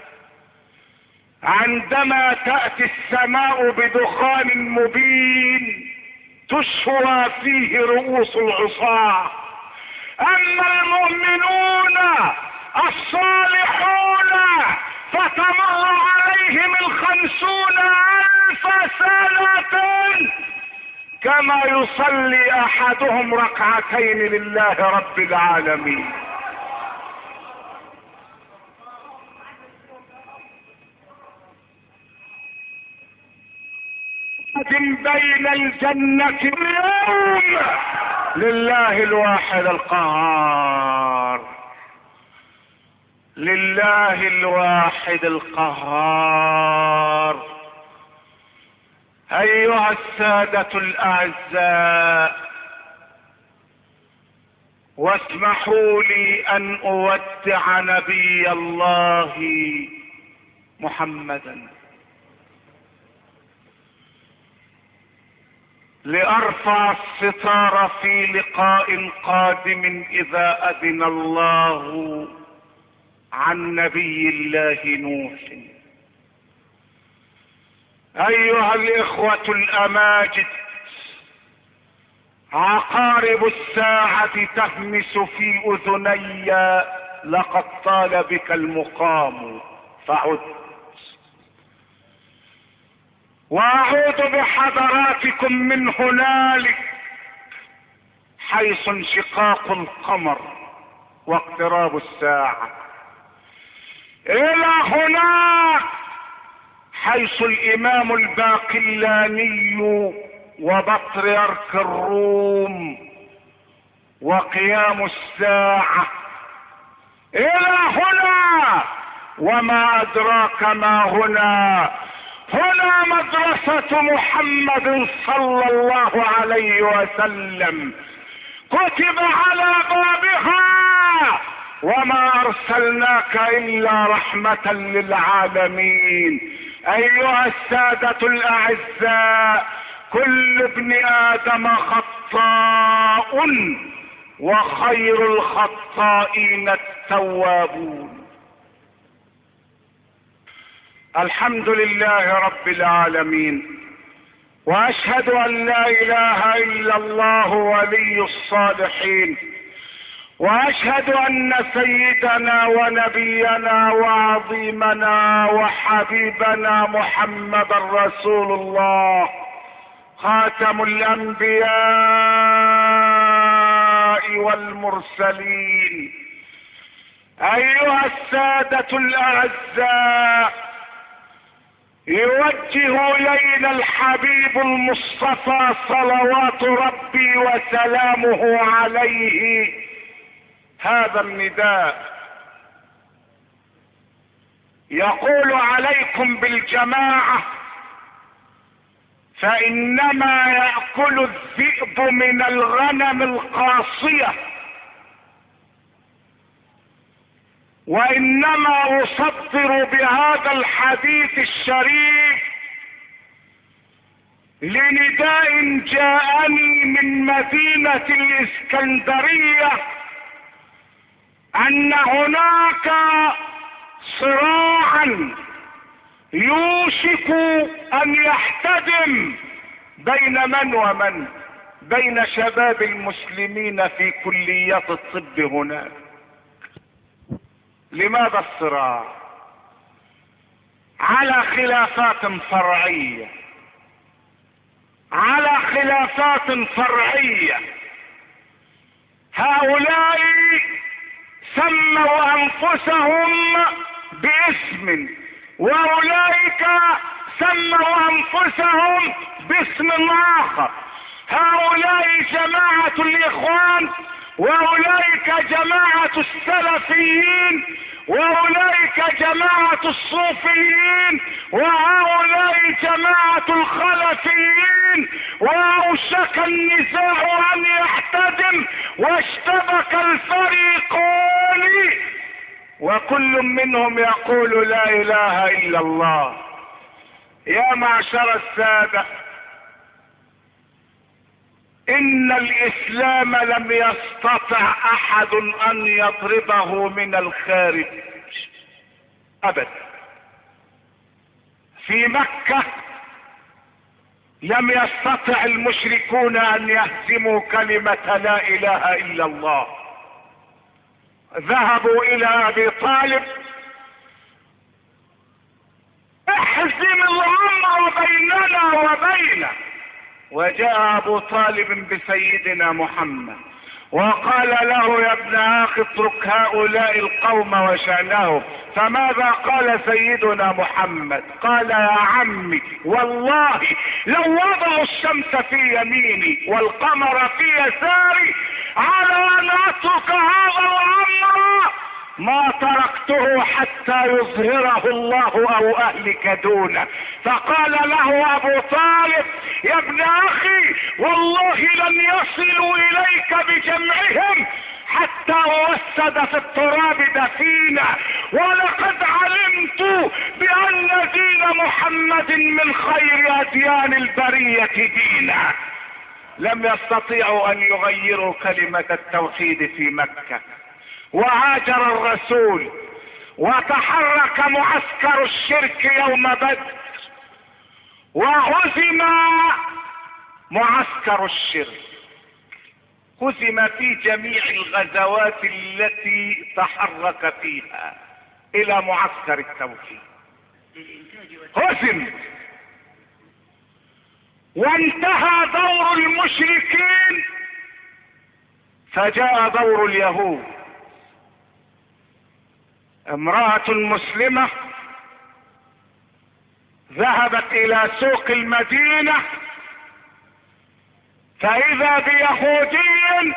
عندما تأتي السماء بدخان مبين تشوى فيه رؤوس العصاة. أما المؤمنون الصالحون فتمر عليهم 50,000 سنة كما يصلي أحدهم ركعتين لله رب العالمين. بين الجنة اليوم لله الواحد القهار، لله الواحد القهار. ايها السادة الاعزاء، واسمحوا لي ان اودع نبي الله محمدا لارفع الستار في لقاء قادم اذا اذن الله عن نبي الله نوح. ايها الاخوة الاماجد، عقارب الساعة تهمس في اذني لقد طال بك المقام فعد. واعود بحضراتكم من هنالك حيث انشقاق القمر واقتراب الساعة، الى هناك حيث الامام الباقلاني وبطريرك الروم وقيام الساعة، الى هنا وما ادراك ما هنا. هنا مدرسة محمد صلى الله عليه وسلم كتب على بابها وما ارسلناك الا رحمة للعالمين. ايها السادة الاعزاء، كل ابن ادم خطاء وخير الخطائين التوابون. الحمد لله رب العالمين، واشهد ان لا اله الا الله ولي الصالحين، واشهد ان سيدنا ونبينا وعظيمنا وحبيبنا محمد رسول الله خاتم الانبياء والمرسلين. ايها السادة الاعزاء، يوجه الينا الحبيب المصطفى صلوات ربي وسلامه عليه هذا النداء، يقول عليكم بالجماعة فإنما يأكل الذئب من الغنم القاصية، وإنما أصدر بهذا الحديث الشريف لنداء جاءني من مدينة الإسكندرية أن هناك صراعا يوشك أن يحتدم بين من ومن، بين شباب المسلمين في كليات الطب هناك. لماذا الصراع؟ على خلافات فرعية، على خلافات فرعية. هؤلاء سموا أنفسهم باسم، وأولئك سموا أنفسهم باسم آخر. هؤلاء جماعة الإخوان، وأولئك جماعة السلفيين، وأولئك جماعة الصوفيين، وهؤلاء جماعة الخلفيين. وأوشك النزاع أن يحتدم، واشتبك الفريقان، وكل منهم يقول لا إله إلا الله. يا معشر السادة، إن الإسلام لم يستطع أحد أن يضربه من الخارج أبدا. في مكة لم يستطع المشركون أن يهزموا كلمة لا إله إلا الله. ذهبوا إلى أبي طالب: احزم الأمر بيننا وبينه. وجاء أبو طالب بسيدنا محمد وقال له: يا ابن أخي اترك هؤلاء القوم وشأنهم. فماذا قال سيدنا محمد؟ قال: يا عمي، والله لو وضعوا الشمس في يميني والقمر في يساري على أن أترك هذا الأمر ما تركته حتى يظهره الله أو أهلك دونه. فقال له أبو طالب: يا ابن أخي، والله لن يصلوا إليك بجمعهم حتى وسد في التراب دفينا، ولقد علمت بأن دين محمد من خير أديان البرية دينا. لم يستطيعوا أن يغيروا كلمة التوحيد في مكة. وهاجر الرسول وتحرك معسكر الشرك يوم بدر، وهزم معسكر الشرك، هزم في جميع الغزوات التي تحرك فيها الى معسكر التوحيد. هزم، وانتهى دور المشركين، فجاء دور اليهود. امرأة مسلمة ذهبت الى سوق المدينة، فاذا بيهودي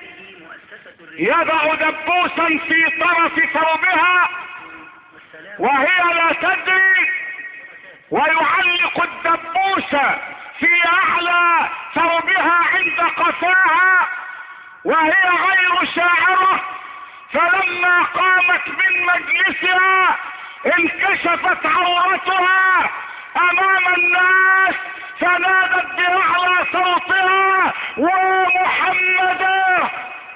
يضع دبوسا في طرف ثوبها وهي لا تدري، ويعلق الدبوس في اعلى ثوبها عند قفاها وهي غير شاعرة. فلما قامت من مجلسها انكشفت عورتها امام الناس، فنادت باعلى صوتها: ومحمدا،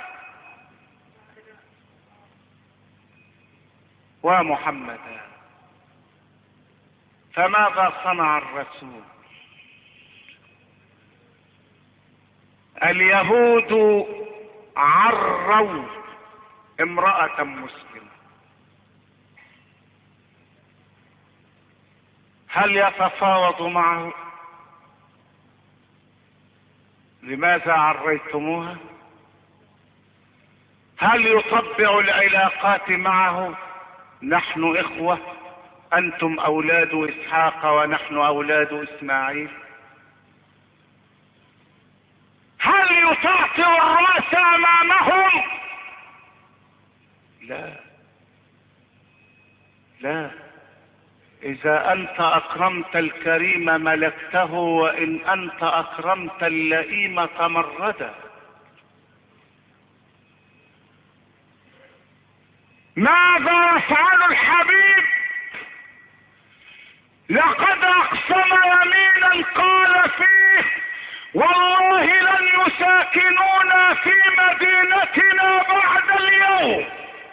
ومحمدا. فماذا صنع الرسول؟ اليهود عروا امرأة مسلمة، هل يتفاوض معه؟ لماذا عريتموها؟ هل يطبع العلاقات معه؟ نحن إخوة، أنتم أولاد إسحاق ونحن أولاد إسماعيل. هل يطاطئ الرأس أمامهم؟ لا لا. إذا أنت أكرمت الكريم ملكته، وإن أنت أكرمت اللئيم تمردا. ماذا يفعل الحبيب؟ لقد أقسم يمينا قال فيه: والله لن يساكنونا في مدينتنا بعد اليوم.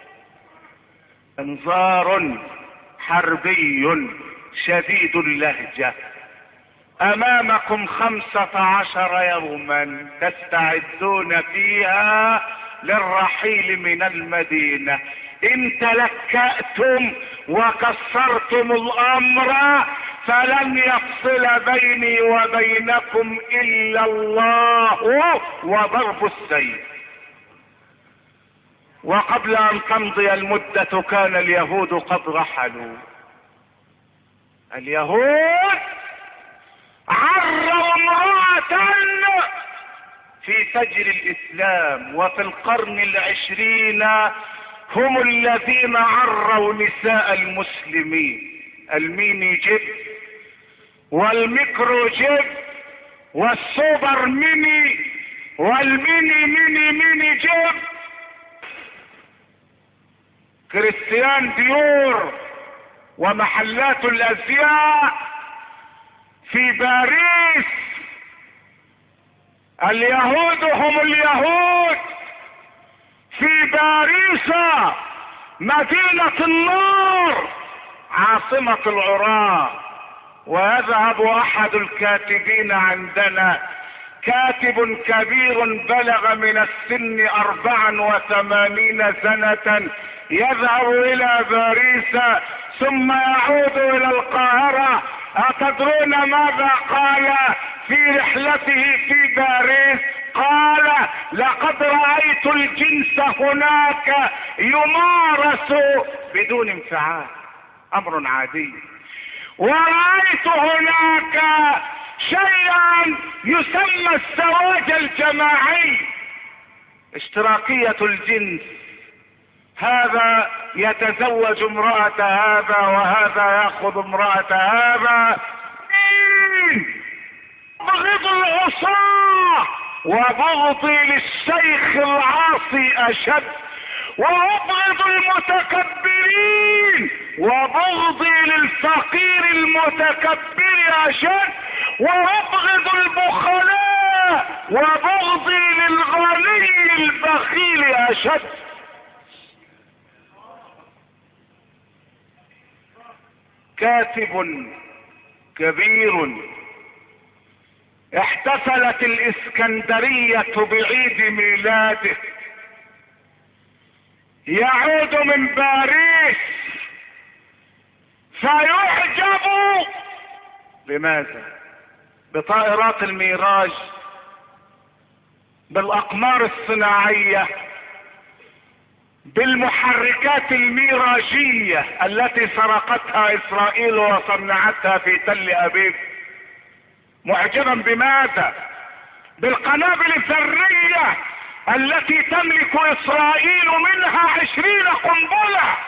انذار حربي شديد اللهجة. امامكم 15 يوما تستعدون فيها للرحيل من المدينة. ان تلكأتم وكسرتم الامر فلن يفصل بيني وبينكم الا الله وضرب السيف. وقبل ان تمضي المدة كان اليهود قد رحلوا. اليهود عروا امرأة في فجر الاسلام وفي القرن العشرين هم الذين عروا نساء المسلمين. الميني جيب والميكرو جيب والسوبر ميني والميني ميني ميني جيب، كريستيان ديور ومحلات الازياء في باريس. اليهود هم اليهود في باريس مدينة النار عاصمة العراة. ويذهب احد الكاتبين عندنا، كاتب كبير بلغ من السن 84 سنة، يذهب الى باريس ثم يعود الى القاهرة. اتدرون ماذا قال في رحلته في باريس؟ قال: لقد رأيت الجنس هناك يمارس بدون انفعال، امر عادي. ورأيت هناك شيئا يسمى الزواج الجماعي، اشتراكية الجنس. هذا يتزوج امرأة هذا وهذا يأخذ امرأة هذا. بغض العصاة وبغضي للشيخ العاصي اشد، وابغض المتكبرين وبغضي للفقير المتكبر اشد، وابغض البخلاء وبغضي للغني البخيل اشد. كاتب كبير احتفلت الاسكندرية بعيد ميلاده، يعود من باريس فيعجب. لماذا؟ بطائرات الميراج، بالاقمار الصناعية، بالمحركات الميراجية التي سرقتها اسرائيل وصنعتها في تل ابيب. معجبا بماذا؟ بالقنابل الذرية التي تملك اسرائيل منها 20 قنبلة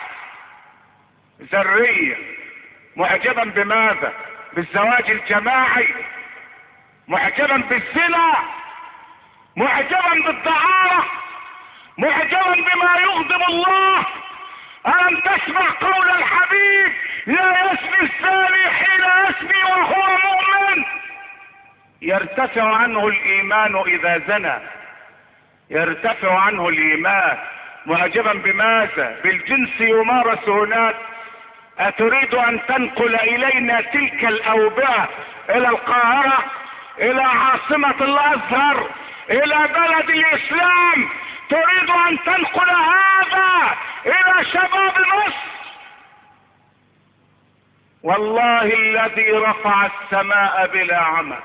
ذرية. معجبا بماذا؟ بالزواج الجماعي، معجبا بالزنا، معجبا بالدعارة، معجبا بما يغضب الله. ألم تسمع قول الحبيب: لا يسمي الزاني حين يسمي وهو مؤمن. يرتفع عنه الإيمان إذا زنى، يرتفع عنه الإيمان. معجبا بماذا؟ بالجنس يمارس هناك. أتريد أن تنقل إلينا تلك الأوبئة إلى القاهرة، إلى عاصمة الأزهر، إلى بلد الإسلام؟ تريد أن تنقل هذا إلى شباب مصر؟ والله الذي رفع السماء بلا عمل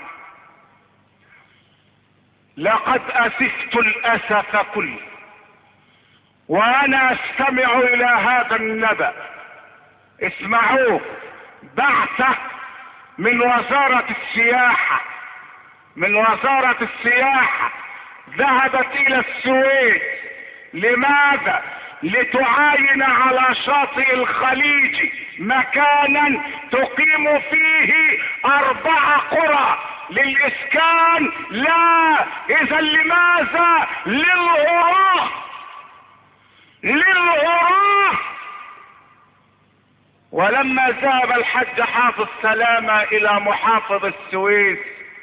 لقد أسفت الأسف كله وأنا أستمع إلى هذا النبأ. اسمعوه. بعثة من وزارة السياحة، من وزارة السياحة ذهبت إلى السويس. لماذا؟ لتعاين على شاطئ الخليج مكانا تقيم فيه 4 قرى للإسكان. لا، إذا لماذا؟ للغراه، للغراه. ولما ذهب الحج حافظ سلامة إلى محافظ السويس،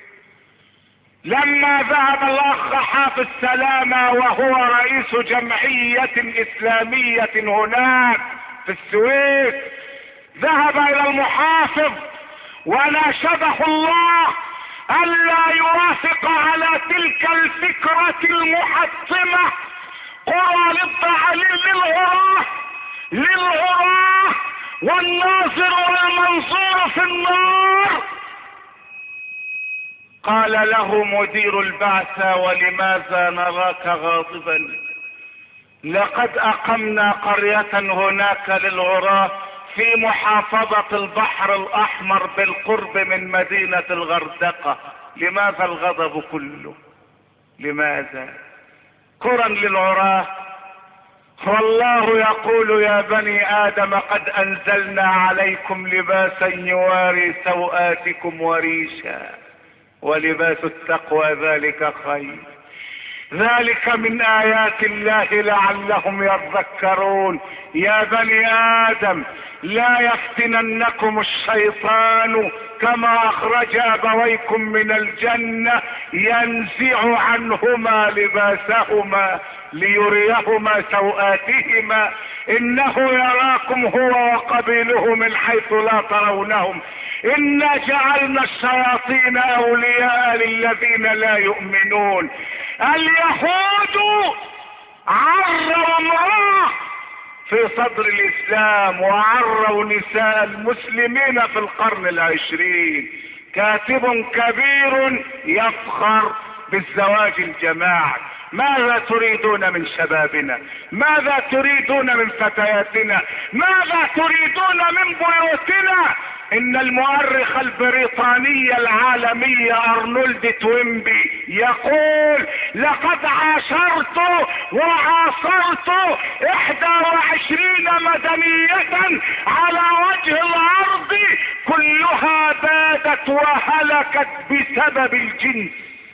لما ذهب الأخ حافظ سلامة وهو رئيس جمعية إسلامية هناك في السويس، ذهب إلى المحافظ وناشده الله ألا يوافق على تلك الفكرة المحطمة قرى للغراه، للغراه، والناظر والمنظور في النار. قال له مدير البعثة: ولماذا نراك غاضبا؟ لقد أقمنا قرية هناك للغراه في محافظة البحر الأحمر بالقرب من مدينة الغردقة. لماذا الغضب كله؟ لماذا؟ كرا للغراه. والله يقول: يا بني آدم قد أنزلنا عليكم لباسا يواري سوآتكم وريشا ولباس التقوى ذلك خير، ذلك من آيات الله لعلهم يذكرون. يا بني آدم لا يفتننكم الشيطان كما أخرج أبويكم من الجنة ينزع عنهما لباسهما ليريهما سوآتهما إنه يراكم هو وقبيله من حيث لا ترونهم إنا جعلنا الشياطين أولياء للذين لا يؤمنون. اليهود عروا امرأة في صدر الإسلام وعروا نساء المسلمين في القرن 20. كاتب كبير يفخر بالزواج الجماعي. ماذا تريدون من شبابنا؟ ماذا تريدون من فتياتنا؟ ماذا تريدون من بيوتنا؟ ان المؤرخ البريطاني العالمي ارنولد توينبي يقول: لقد عاشرت وعاصرت 21 مدنية على وجه الارض كلها بادت وهلكت بسبب الجنس.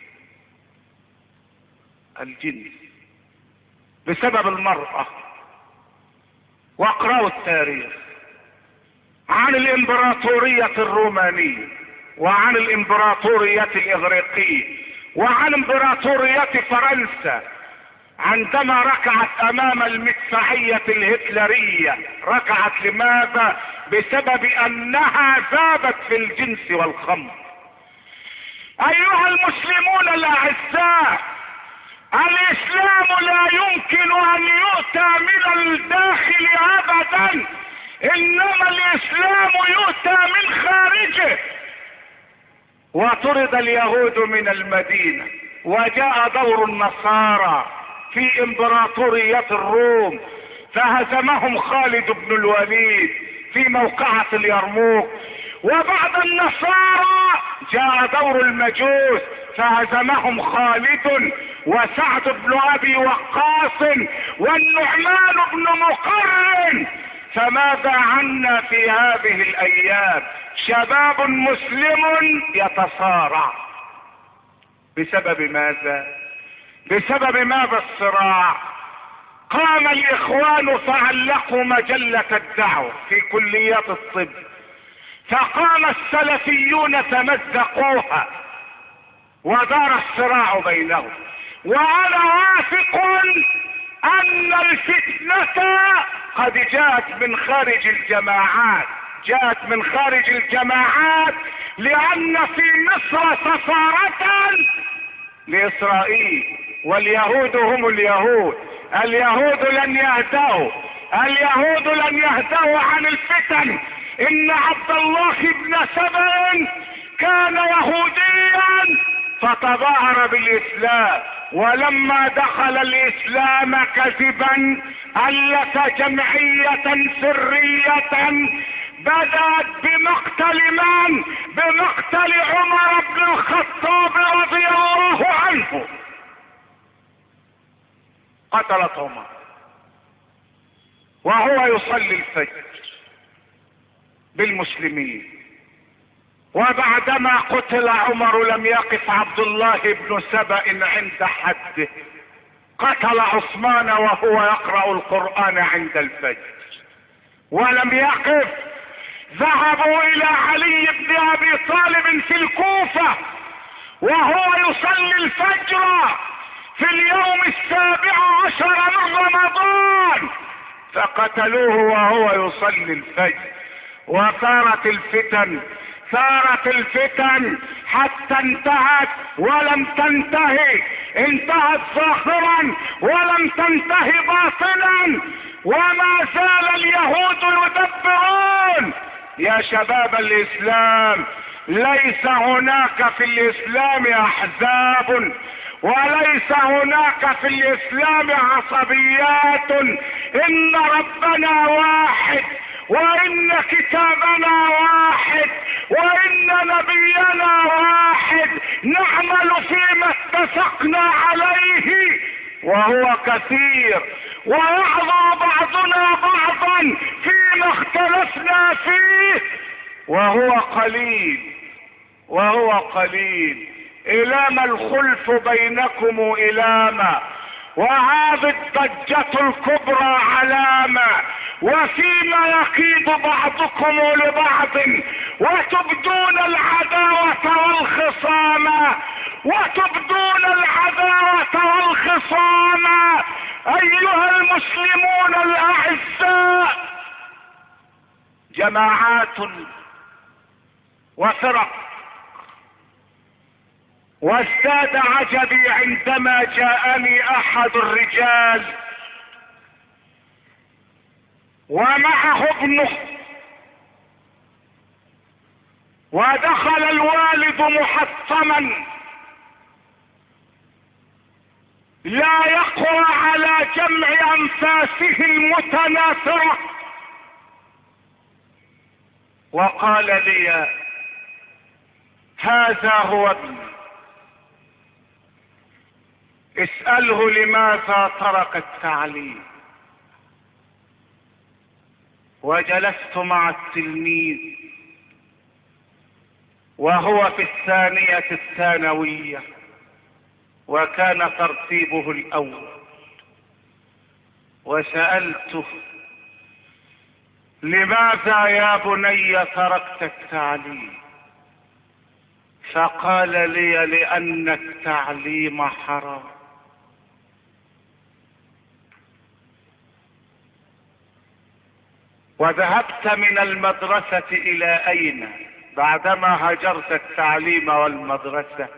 الجنس بسبب المرأة. واقرأوا التاريخ عن الامبراطورية الرومانية وعن الامبراطورية الاغريقية وعن امبراطورية فرنسا عندما ركعت امام المدفعية الهتلرية. ركعت لماذا؟ بسبب انها ذابت في الجنس والخمر. ايها المسلمون الاعزاء، الاسلام لا يمكن ان يؤتى من الداخل ابدا، انما الاسلام يؤتى من خارجه. وطرد اليهود من المدينة وجاء دور النصارى في امبراطورية الروم فهزمهم خالد بن الوليد في موقعة اليرموك. وبعد النصارى جاء دور المجوس فهزمهم خالد وسعد بن ابي وقاص والنعمان بن مقرن. فماذا عنا في هذه الايام؟ شباب مسلم يتصارع. بسبب ماذا؟ بسبب ماذا الصراع؟ قام الاخوان فعلقوا مجلة الدعوة في كليات الطب، فقام السلفيون فمزقوها ودار الصراع بينهم. وانا واثق ان الفتنة قد جاءت من خارج الجماعات، جاءت من خارج الجماعات، لان في مصر سفارة لاسرائيل واليهود هم اليهود. اليهود لن يهدأوا، اليهود لن يهدأوا عن الفتن. ان عبد الله بن سبأ كان يهوديا فتظاهر بالاسلام، ولما دخل الاسلام كذبا الف جمعية سرية بدأت بمقتل من؟ بمقتل عمر بن الخطاب رضي الله عنه. قتلت عمر وهو يصلي الفجر بالمسلمين. وبعدما قتل عمر لم يقف عبد الله بن سبأ عند حده، قتل عثمان وهو يقرأ القرآن عند الفجر. ولم يقف، ذهبوا الى علي بن ابي طالب في الكوفة وهو يصلي الفجر في اليوم 17 من رمضان، فقتلوه وهو يصلي الفجر. وثارت الفتن حتى انتهت ولم تنتهي، انتهت ظاهرا ولم تنتهي باطنا، وما زال اليهود يدبرون. يا شباب الاسلام، ليس هناك في الاسلام احزاب، وليس هناك في الاسلام عصبيات. ان ربنا واحد، وان كتابنا واحد، وان نبينا واحد، نعمل فيما اتفقنا عليه وهو كثير، ويعظى بعضنا بعضا فيما اختلفنا فيه وهو قليل. إلام الخلف بينكم إلاما، وهذه الضجة الكبرى علامة، وفيما يكيد بعضكم لبعض، وتبدون العداوة والخصام. أيها المسلمون الأعزاء، جماعات وفرق. وازداد عجبي عندما جاءني احد الرجال ومعه ابنه، ودخل الوالد محطما لا يقوى على جمع انفاسه المتناثرة، وقال لي: هذا هو ابني، اسأله لماذا ترك التعليم. وجلست مع التلميذ وهو في الثانية الثانوية، وكان ترتيبه الأول، وسألته: لماذا يا بني تركت التعليم؟ فقال لي: لأن التعليم حرام. وذهبت من المدرسة إلى أين بعدما هجرت التعليم والمدرسة؟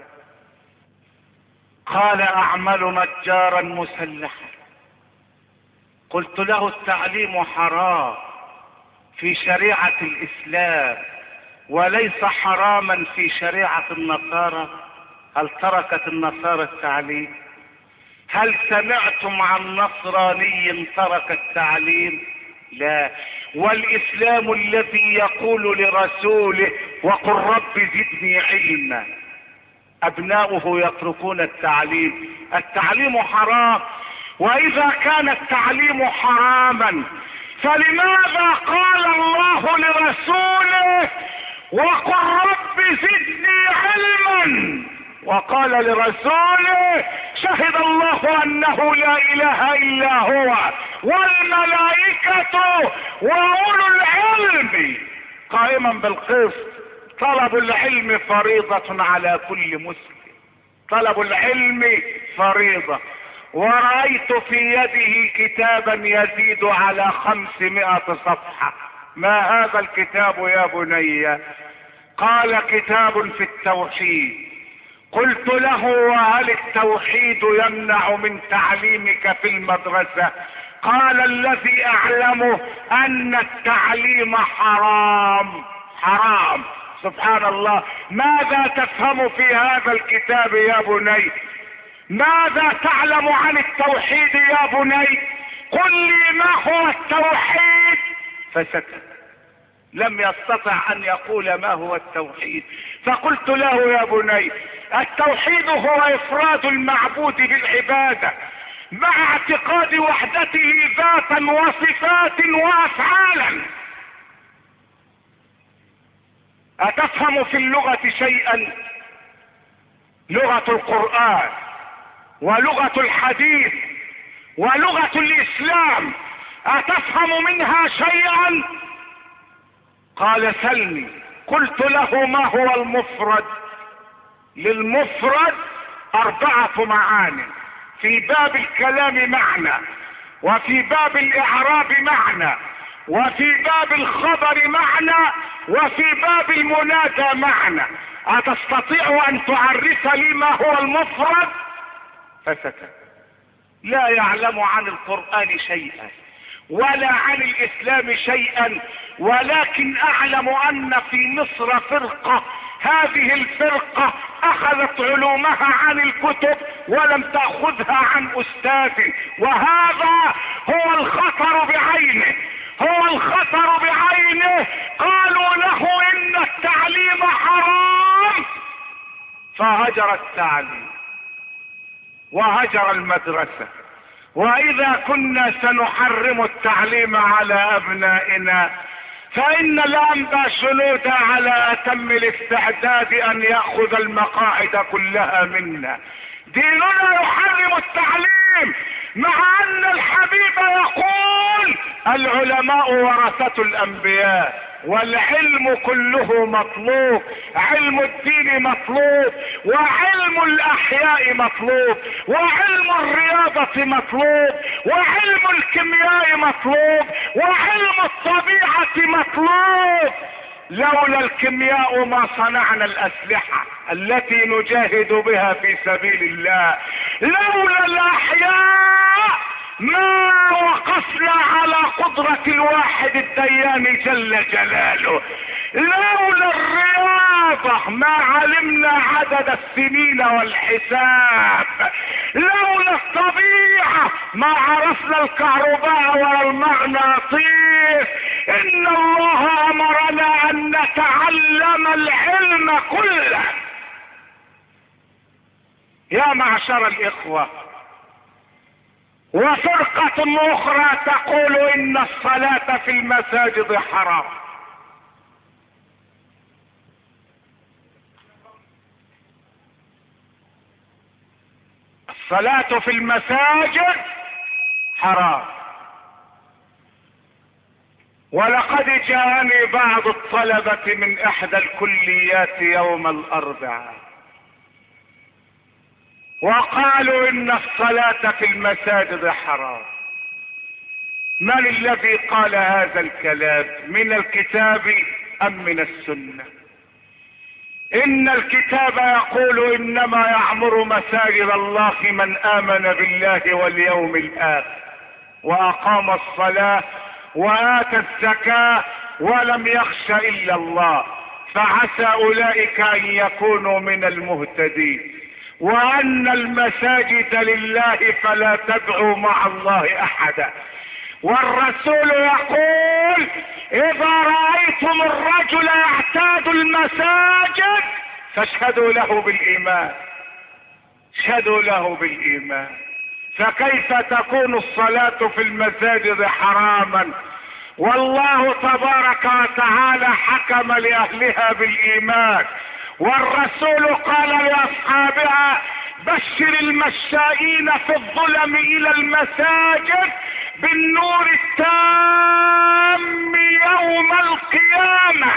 قال: أعمل نجارا مسلحا. قلت له: التعليم حرام في شريعة الإسلام وليس حراما في شريعة النصارى. هل تركت النصارى التعليم؟ هل سمعتم عن نصراني ترك التعليم؟ لا. والإسلام الذي يقول لرسوله: وقل رب زدني علما، أبناؤه يتركون التعليم. التعليم حرام. وإذا كان التعليم حراما فلماذا قال الله لرسوله: وقل رب زدني علما؟ وقال لرسوله: شهد الله انه لا اله الا هو والملائكة واولو العلم قائما بالقسط. طلب العلم فريضة على كل مسلم، طلب العلم فريضة. ورأيت في يده كتابا يزيد على 500 صفحة. ما هذا الكتاب يا بني؟ قال: كتاب في التوحيد. قلت له: وهل التوحيد يمنع من تعليمك في المدرسة؟ قال: الذي اعلمه ان التعليم حرام. سبحان الله. ماذا تفهم في هذا الكتاب يا بني؟ ماذا تعلم عن التوحيد يا بني؟ قل لي ما هو التوحيد. فسكت، لم يستطع ان يقول ما هو التوحيد. فقلت له: يا بني، التوحيد هو افراد المعبود بالعبادة، مع اعتقاد وحدته ذاتا وصفات وافعالا. اتفهم في اللغة شيئا؟ لغة القرآن ولغة الحديث ولغة الاسلام اتفهم منها شيئا؟ قال سلني. قلت له ما هو المفرد؟ للمفرد 4 معاني: في باب الكلام معنى، وفي باب الاعراب معنى، وفي باب الخبر معنى، وفي باب المنادى معنى. اتستطيع ان تعرف لي ما هو المفرد؟ فسكت. لا يعلم عن القرآن شيئا ولا عن الاسلام شيئا، ولكن اعلم ان في مصر فرقة، هذه الفرقة اخذت علومها عن الكتب ولم تأخذها عن استاذ، وهذا هو الخطر بعينه، هو الخطر بعينه. قالوا له ان التعليم حرام فهجر التعليم وهجر المدرسة. واذا كنا سنحرم التعليم على ابنائنا فان الانبا شنودة على اتم الاستعداد ان يأخذ المقاعد كلها منا. ديننا يحرم التعليم، مع ان الحبيب يقول العلماء ورثة الانبياء، والعلم كله مطلوب. علم الدين مطلوب، وعلم الاحياء مطلوب، وعلم الرياضة مطلوب، وعلم الكيمياء مطلوب، وعلم الطبيعة مطلوب. لولا الكيمياء ما صنعنا الاسلحة التي نجاهد بها في سبيل الله. لولا الاحياء ما وقفنا على قدرة الواحد الديان جل جلاله. لولا الرياضة ما علمنا عدد السنين والحساب. لولا الطبيعة ما عرفنا الكهرباء والمغناطيس. ان الله امرنا ان نتعلم العلم كله. يا معشر الاخوة، وفرقة اخرى تقول ان الصلاة في المساجد حرام. الصلاة في المساجد حرام. ولقد جاءني بعض الطلبة من احدى الكليات يوم الاربعاء وقالوا ان الصلاة في المساجد حرام. من الذي قال هذا الكلام؟ من الكتاب ام من السنة؟ ان الكتاب يقول انما يعمر مساجد الله من امن بالله واليوم الاخر واقام الصلاة واتى الزكاة ولم يخش الا الله، فعسى اولئك ان يكونوا من المهتدين. وان المساجد لله فلا تدعوا مع الله احدا. والرسول يقول اذا رأيتم الرجل يعتاد المساجد فاشهدوا له بالايمان، اشهدوا له بالايمان. فكيف تكون الصلاة في المساجد حراما والله تبارك وتعالى حكم لاهلها بالايمان؟ والرسول قال لاصحابها بشر المشائين في الظلم الى المساجد بالنور التام يوم القيامة.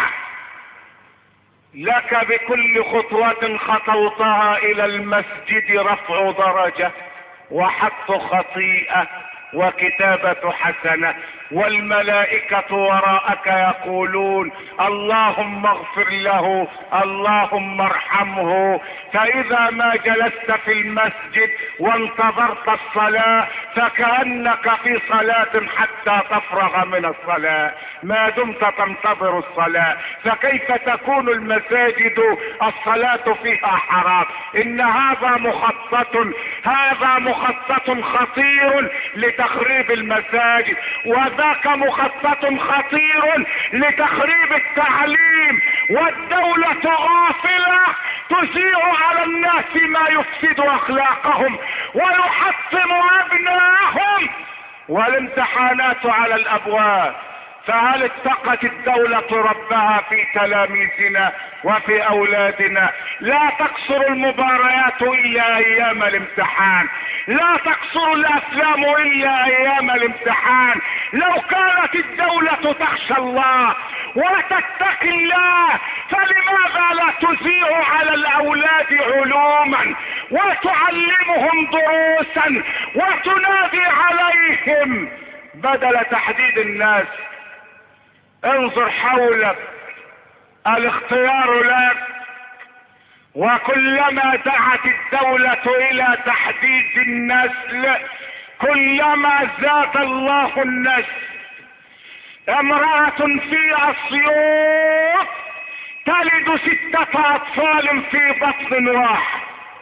لك بكل خطوة خطوتها الى المسجد رفع درجة وحط خطيئة وكتابة حسنة، والملائكة وراءك يقولون اللهم اغفر له اللهم ارحمه. فاذا ما جلست في المسجد وانتظرت الصلاة فكأنك في صلاة حتى تفرغ من الصلاة ما دمت تنتظر الصلاة. فكيف تكون المساجد الصلاة فيها حرام؟ ان هذا مخطط خطير لتخريب المساجد، وذاك مخطط خطير لتخريب التعليم، والدولة غافلة تذيع على الناس ما يفسد اخلاقهم ويحطم ابنائهم، والامتحانات على الابواب. فهل اتقت الدولة ربها في تلاميذنا وفي اولادنا؟ لا تقصر المباريات الا ايام الامتحان، لا تقصر الافلام الا ايام الامتحان. لو كانت الدولة تخشى الله وتتقي الله فلماذا لا تذيع على الاولاد علوما وتعلمهم دروسا وتنادي عليهم بدل تحديد الناس؟ انظر حولك، الاختيار لك، وكلما دعت الدولة الى تحديد النسل كلما زاد الله النسل. امرأة في اسيوط تلد 6 اطفال في بطن واحد.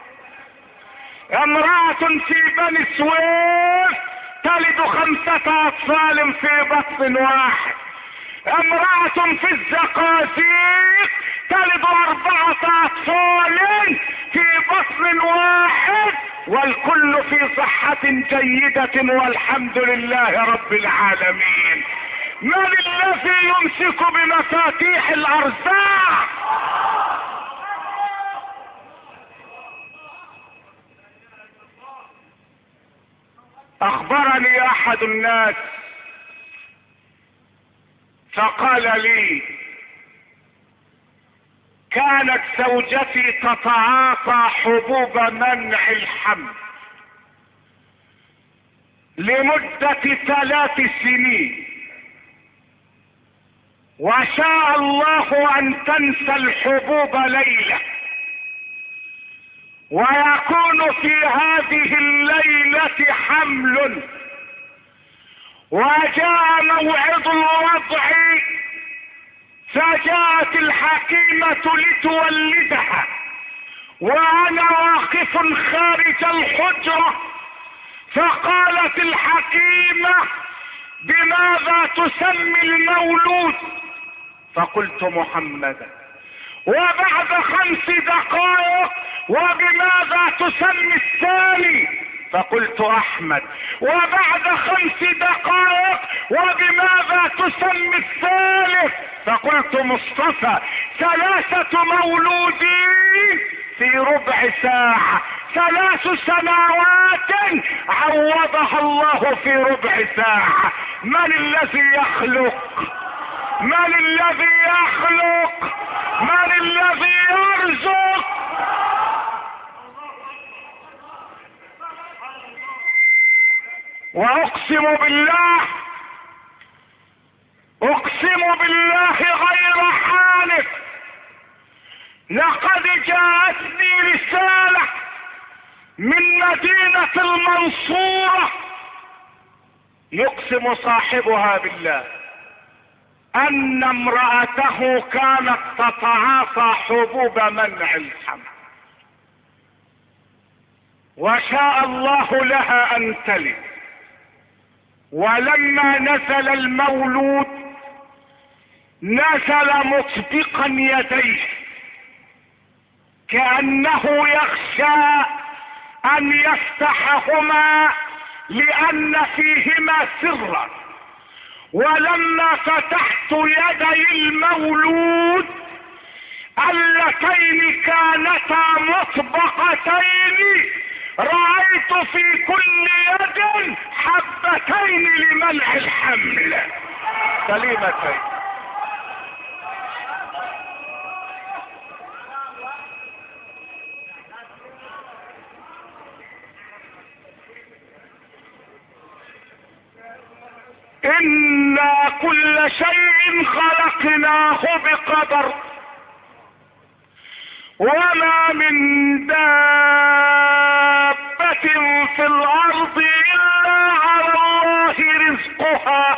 امرأة في بني سويف تلد 5 اطفال في بطن واحد. امرأة في الزقازيق تلد 4 اطفال في بطن واحد، والكل في صحة جيدة والحمد لله رب العالمين. من الذي يمسك بمفاتيح الارزاق؟ اخبرني احد الناس فقال لي كانت زوجتي تتعاطى حبوب منع الحمل لمدة 3 سنين، وشاء الله ان تنسى الحبوب ليلة، ويكون في هذه الليلة حمل، وجاء موعد الوضع فجاءت الحكيمة لتولدها، وانا واقف خارج الحجرة، فقالت الحكيمة بماذا تسمي المولود؟ فقلت محمدا. وبعد 5 دقائق وبماذا تسمي الثاني؟ فقلت احمد. وبعد 5 دقائق وبماذا تسمي الثالث؟ فقلت مصطفى. 3 مولودين في ربع ساعة، 3 سنوات عوضها الله في ربع ساعة. من الذي يخلق؟ من الذي يخلق؟ من الذي يرزق؟ واقسم بالله، اقسم بالله غير حالف، لقد جاءتني رسالة من مدينة المنصورة يقسم صاحبها بالله ان امرأته كانت تتعاطى حبوب منع الحمل، وشاء الله لها ان تلد، ولما نزل المولود نزل مطبقا يديه كأنه يخشى ان يفتحهما لان فيهما سرا. ولما فتحت يدي المولود اللتين كانتا مطبقتين رأيت في كل يد حبتين لمنع الحمل سليمتين. إنا كل شيء خلقناه بقدر، وما من دابة في الأرض إلا على الله رزقها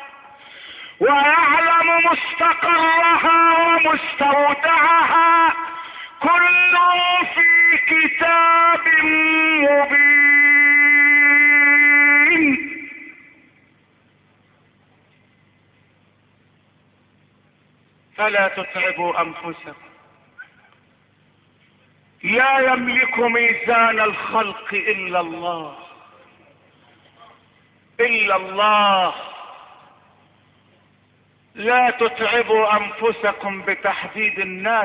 ويعلم مستقرها ومستودعها، كل في كتاب مبين. فلا تتعبوا انفسكم. لا يملك ميزان الخلق الا الله، الا الله. لا تتعبوا انفسكم بتحديد الناس،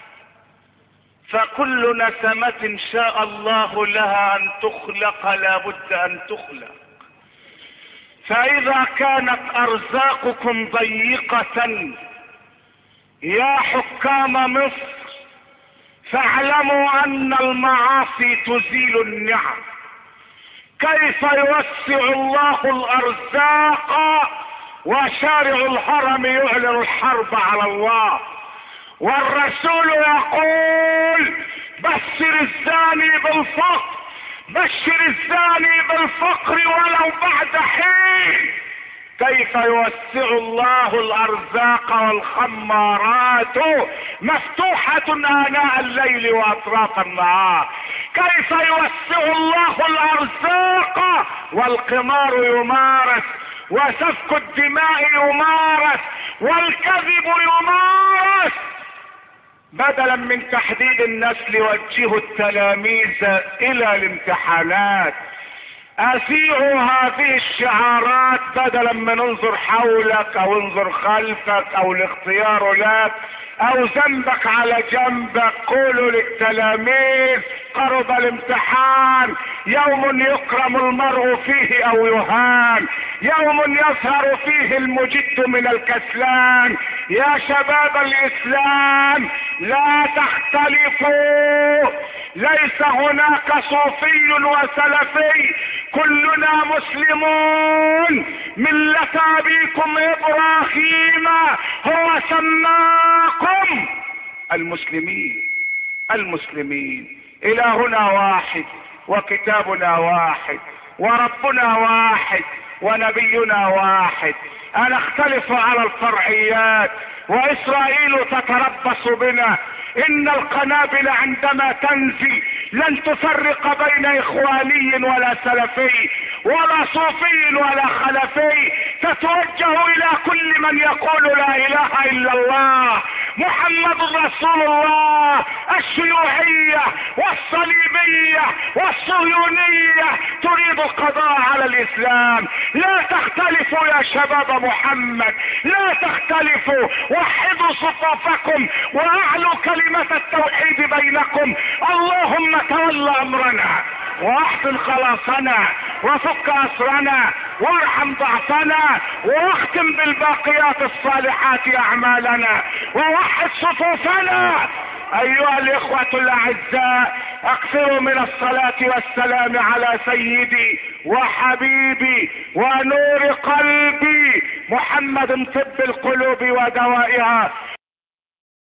فكل نسمة شاء الله لها ان تخلق لا بد ان تخلق. فاذا كانت ارزاقكم ضيقة يا حكام مصر فاعلموا ان المعاصي تزيل النعم. كيف يوسع الله الارزاق وشارع الحرم يعلن الحرب على الله، والرسول يقول بشر الزاني بالفقر، بشر الزاني بالفقر ولو بعد حين. كيف يوسع الله الارزاق والخمارات مفتوحة اناء الليل واطراف النهار؟ كيف يوسع الله الارزاق والقمار يمارس وسفك الدماء يمارس والكذب يمارس؟ بدلا من تحديد النسل وجهوا التلاميذ الى الامتحانات. اذيعوا هذه الشعارات بدلا من انظر حولك او انظر خلفك او الاختيار لك او ذنبك على جنبك. قولوا للتلاميذ قرب الامتحان، يوم يكرم المرء فيه او يهان، يوم يظهر فيه المجد من الكسلان. يا شباب الاسلام لا تختلفوا، ليس هناك صوفي وسلفي، كلنا مسلمون. ملة ابيكم ابراهيم هو سماكم المسلمين. المسلمين الهنا واحد وكتابنا واحد وربنا واحد ونبينا واحد. انا اختلف على الفرعيات واسرائيل تتربص بنا. ان القنابل عندما تنزل لن تفرق بين اخواني ولا سلفي ولا صوفي ولا خلفي، تتوجه الى كل من يقول لا اله الا الله محمد رسول الله. الشيوعية والصليبية والصهيونية تريد القضاء على الاسلام. لا تختلفوا يا شباب محمد، لا تختلفوا، وحدوا صفوفكم واعلوا كلمة التوحيد بينكم. اللهم تول امرنا واحسن خلاصنا وفك اسرنا وارحم ضعفنا واختم بالباقيات الصالحات اعمالنا ووحد صفوفنا. ايها الاخوة الاعزاء، اكثروا من الصلاة والسلام على سيدي وحبيبي ونور قلبي محمد طب القلوب ودوائها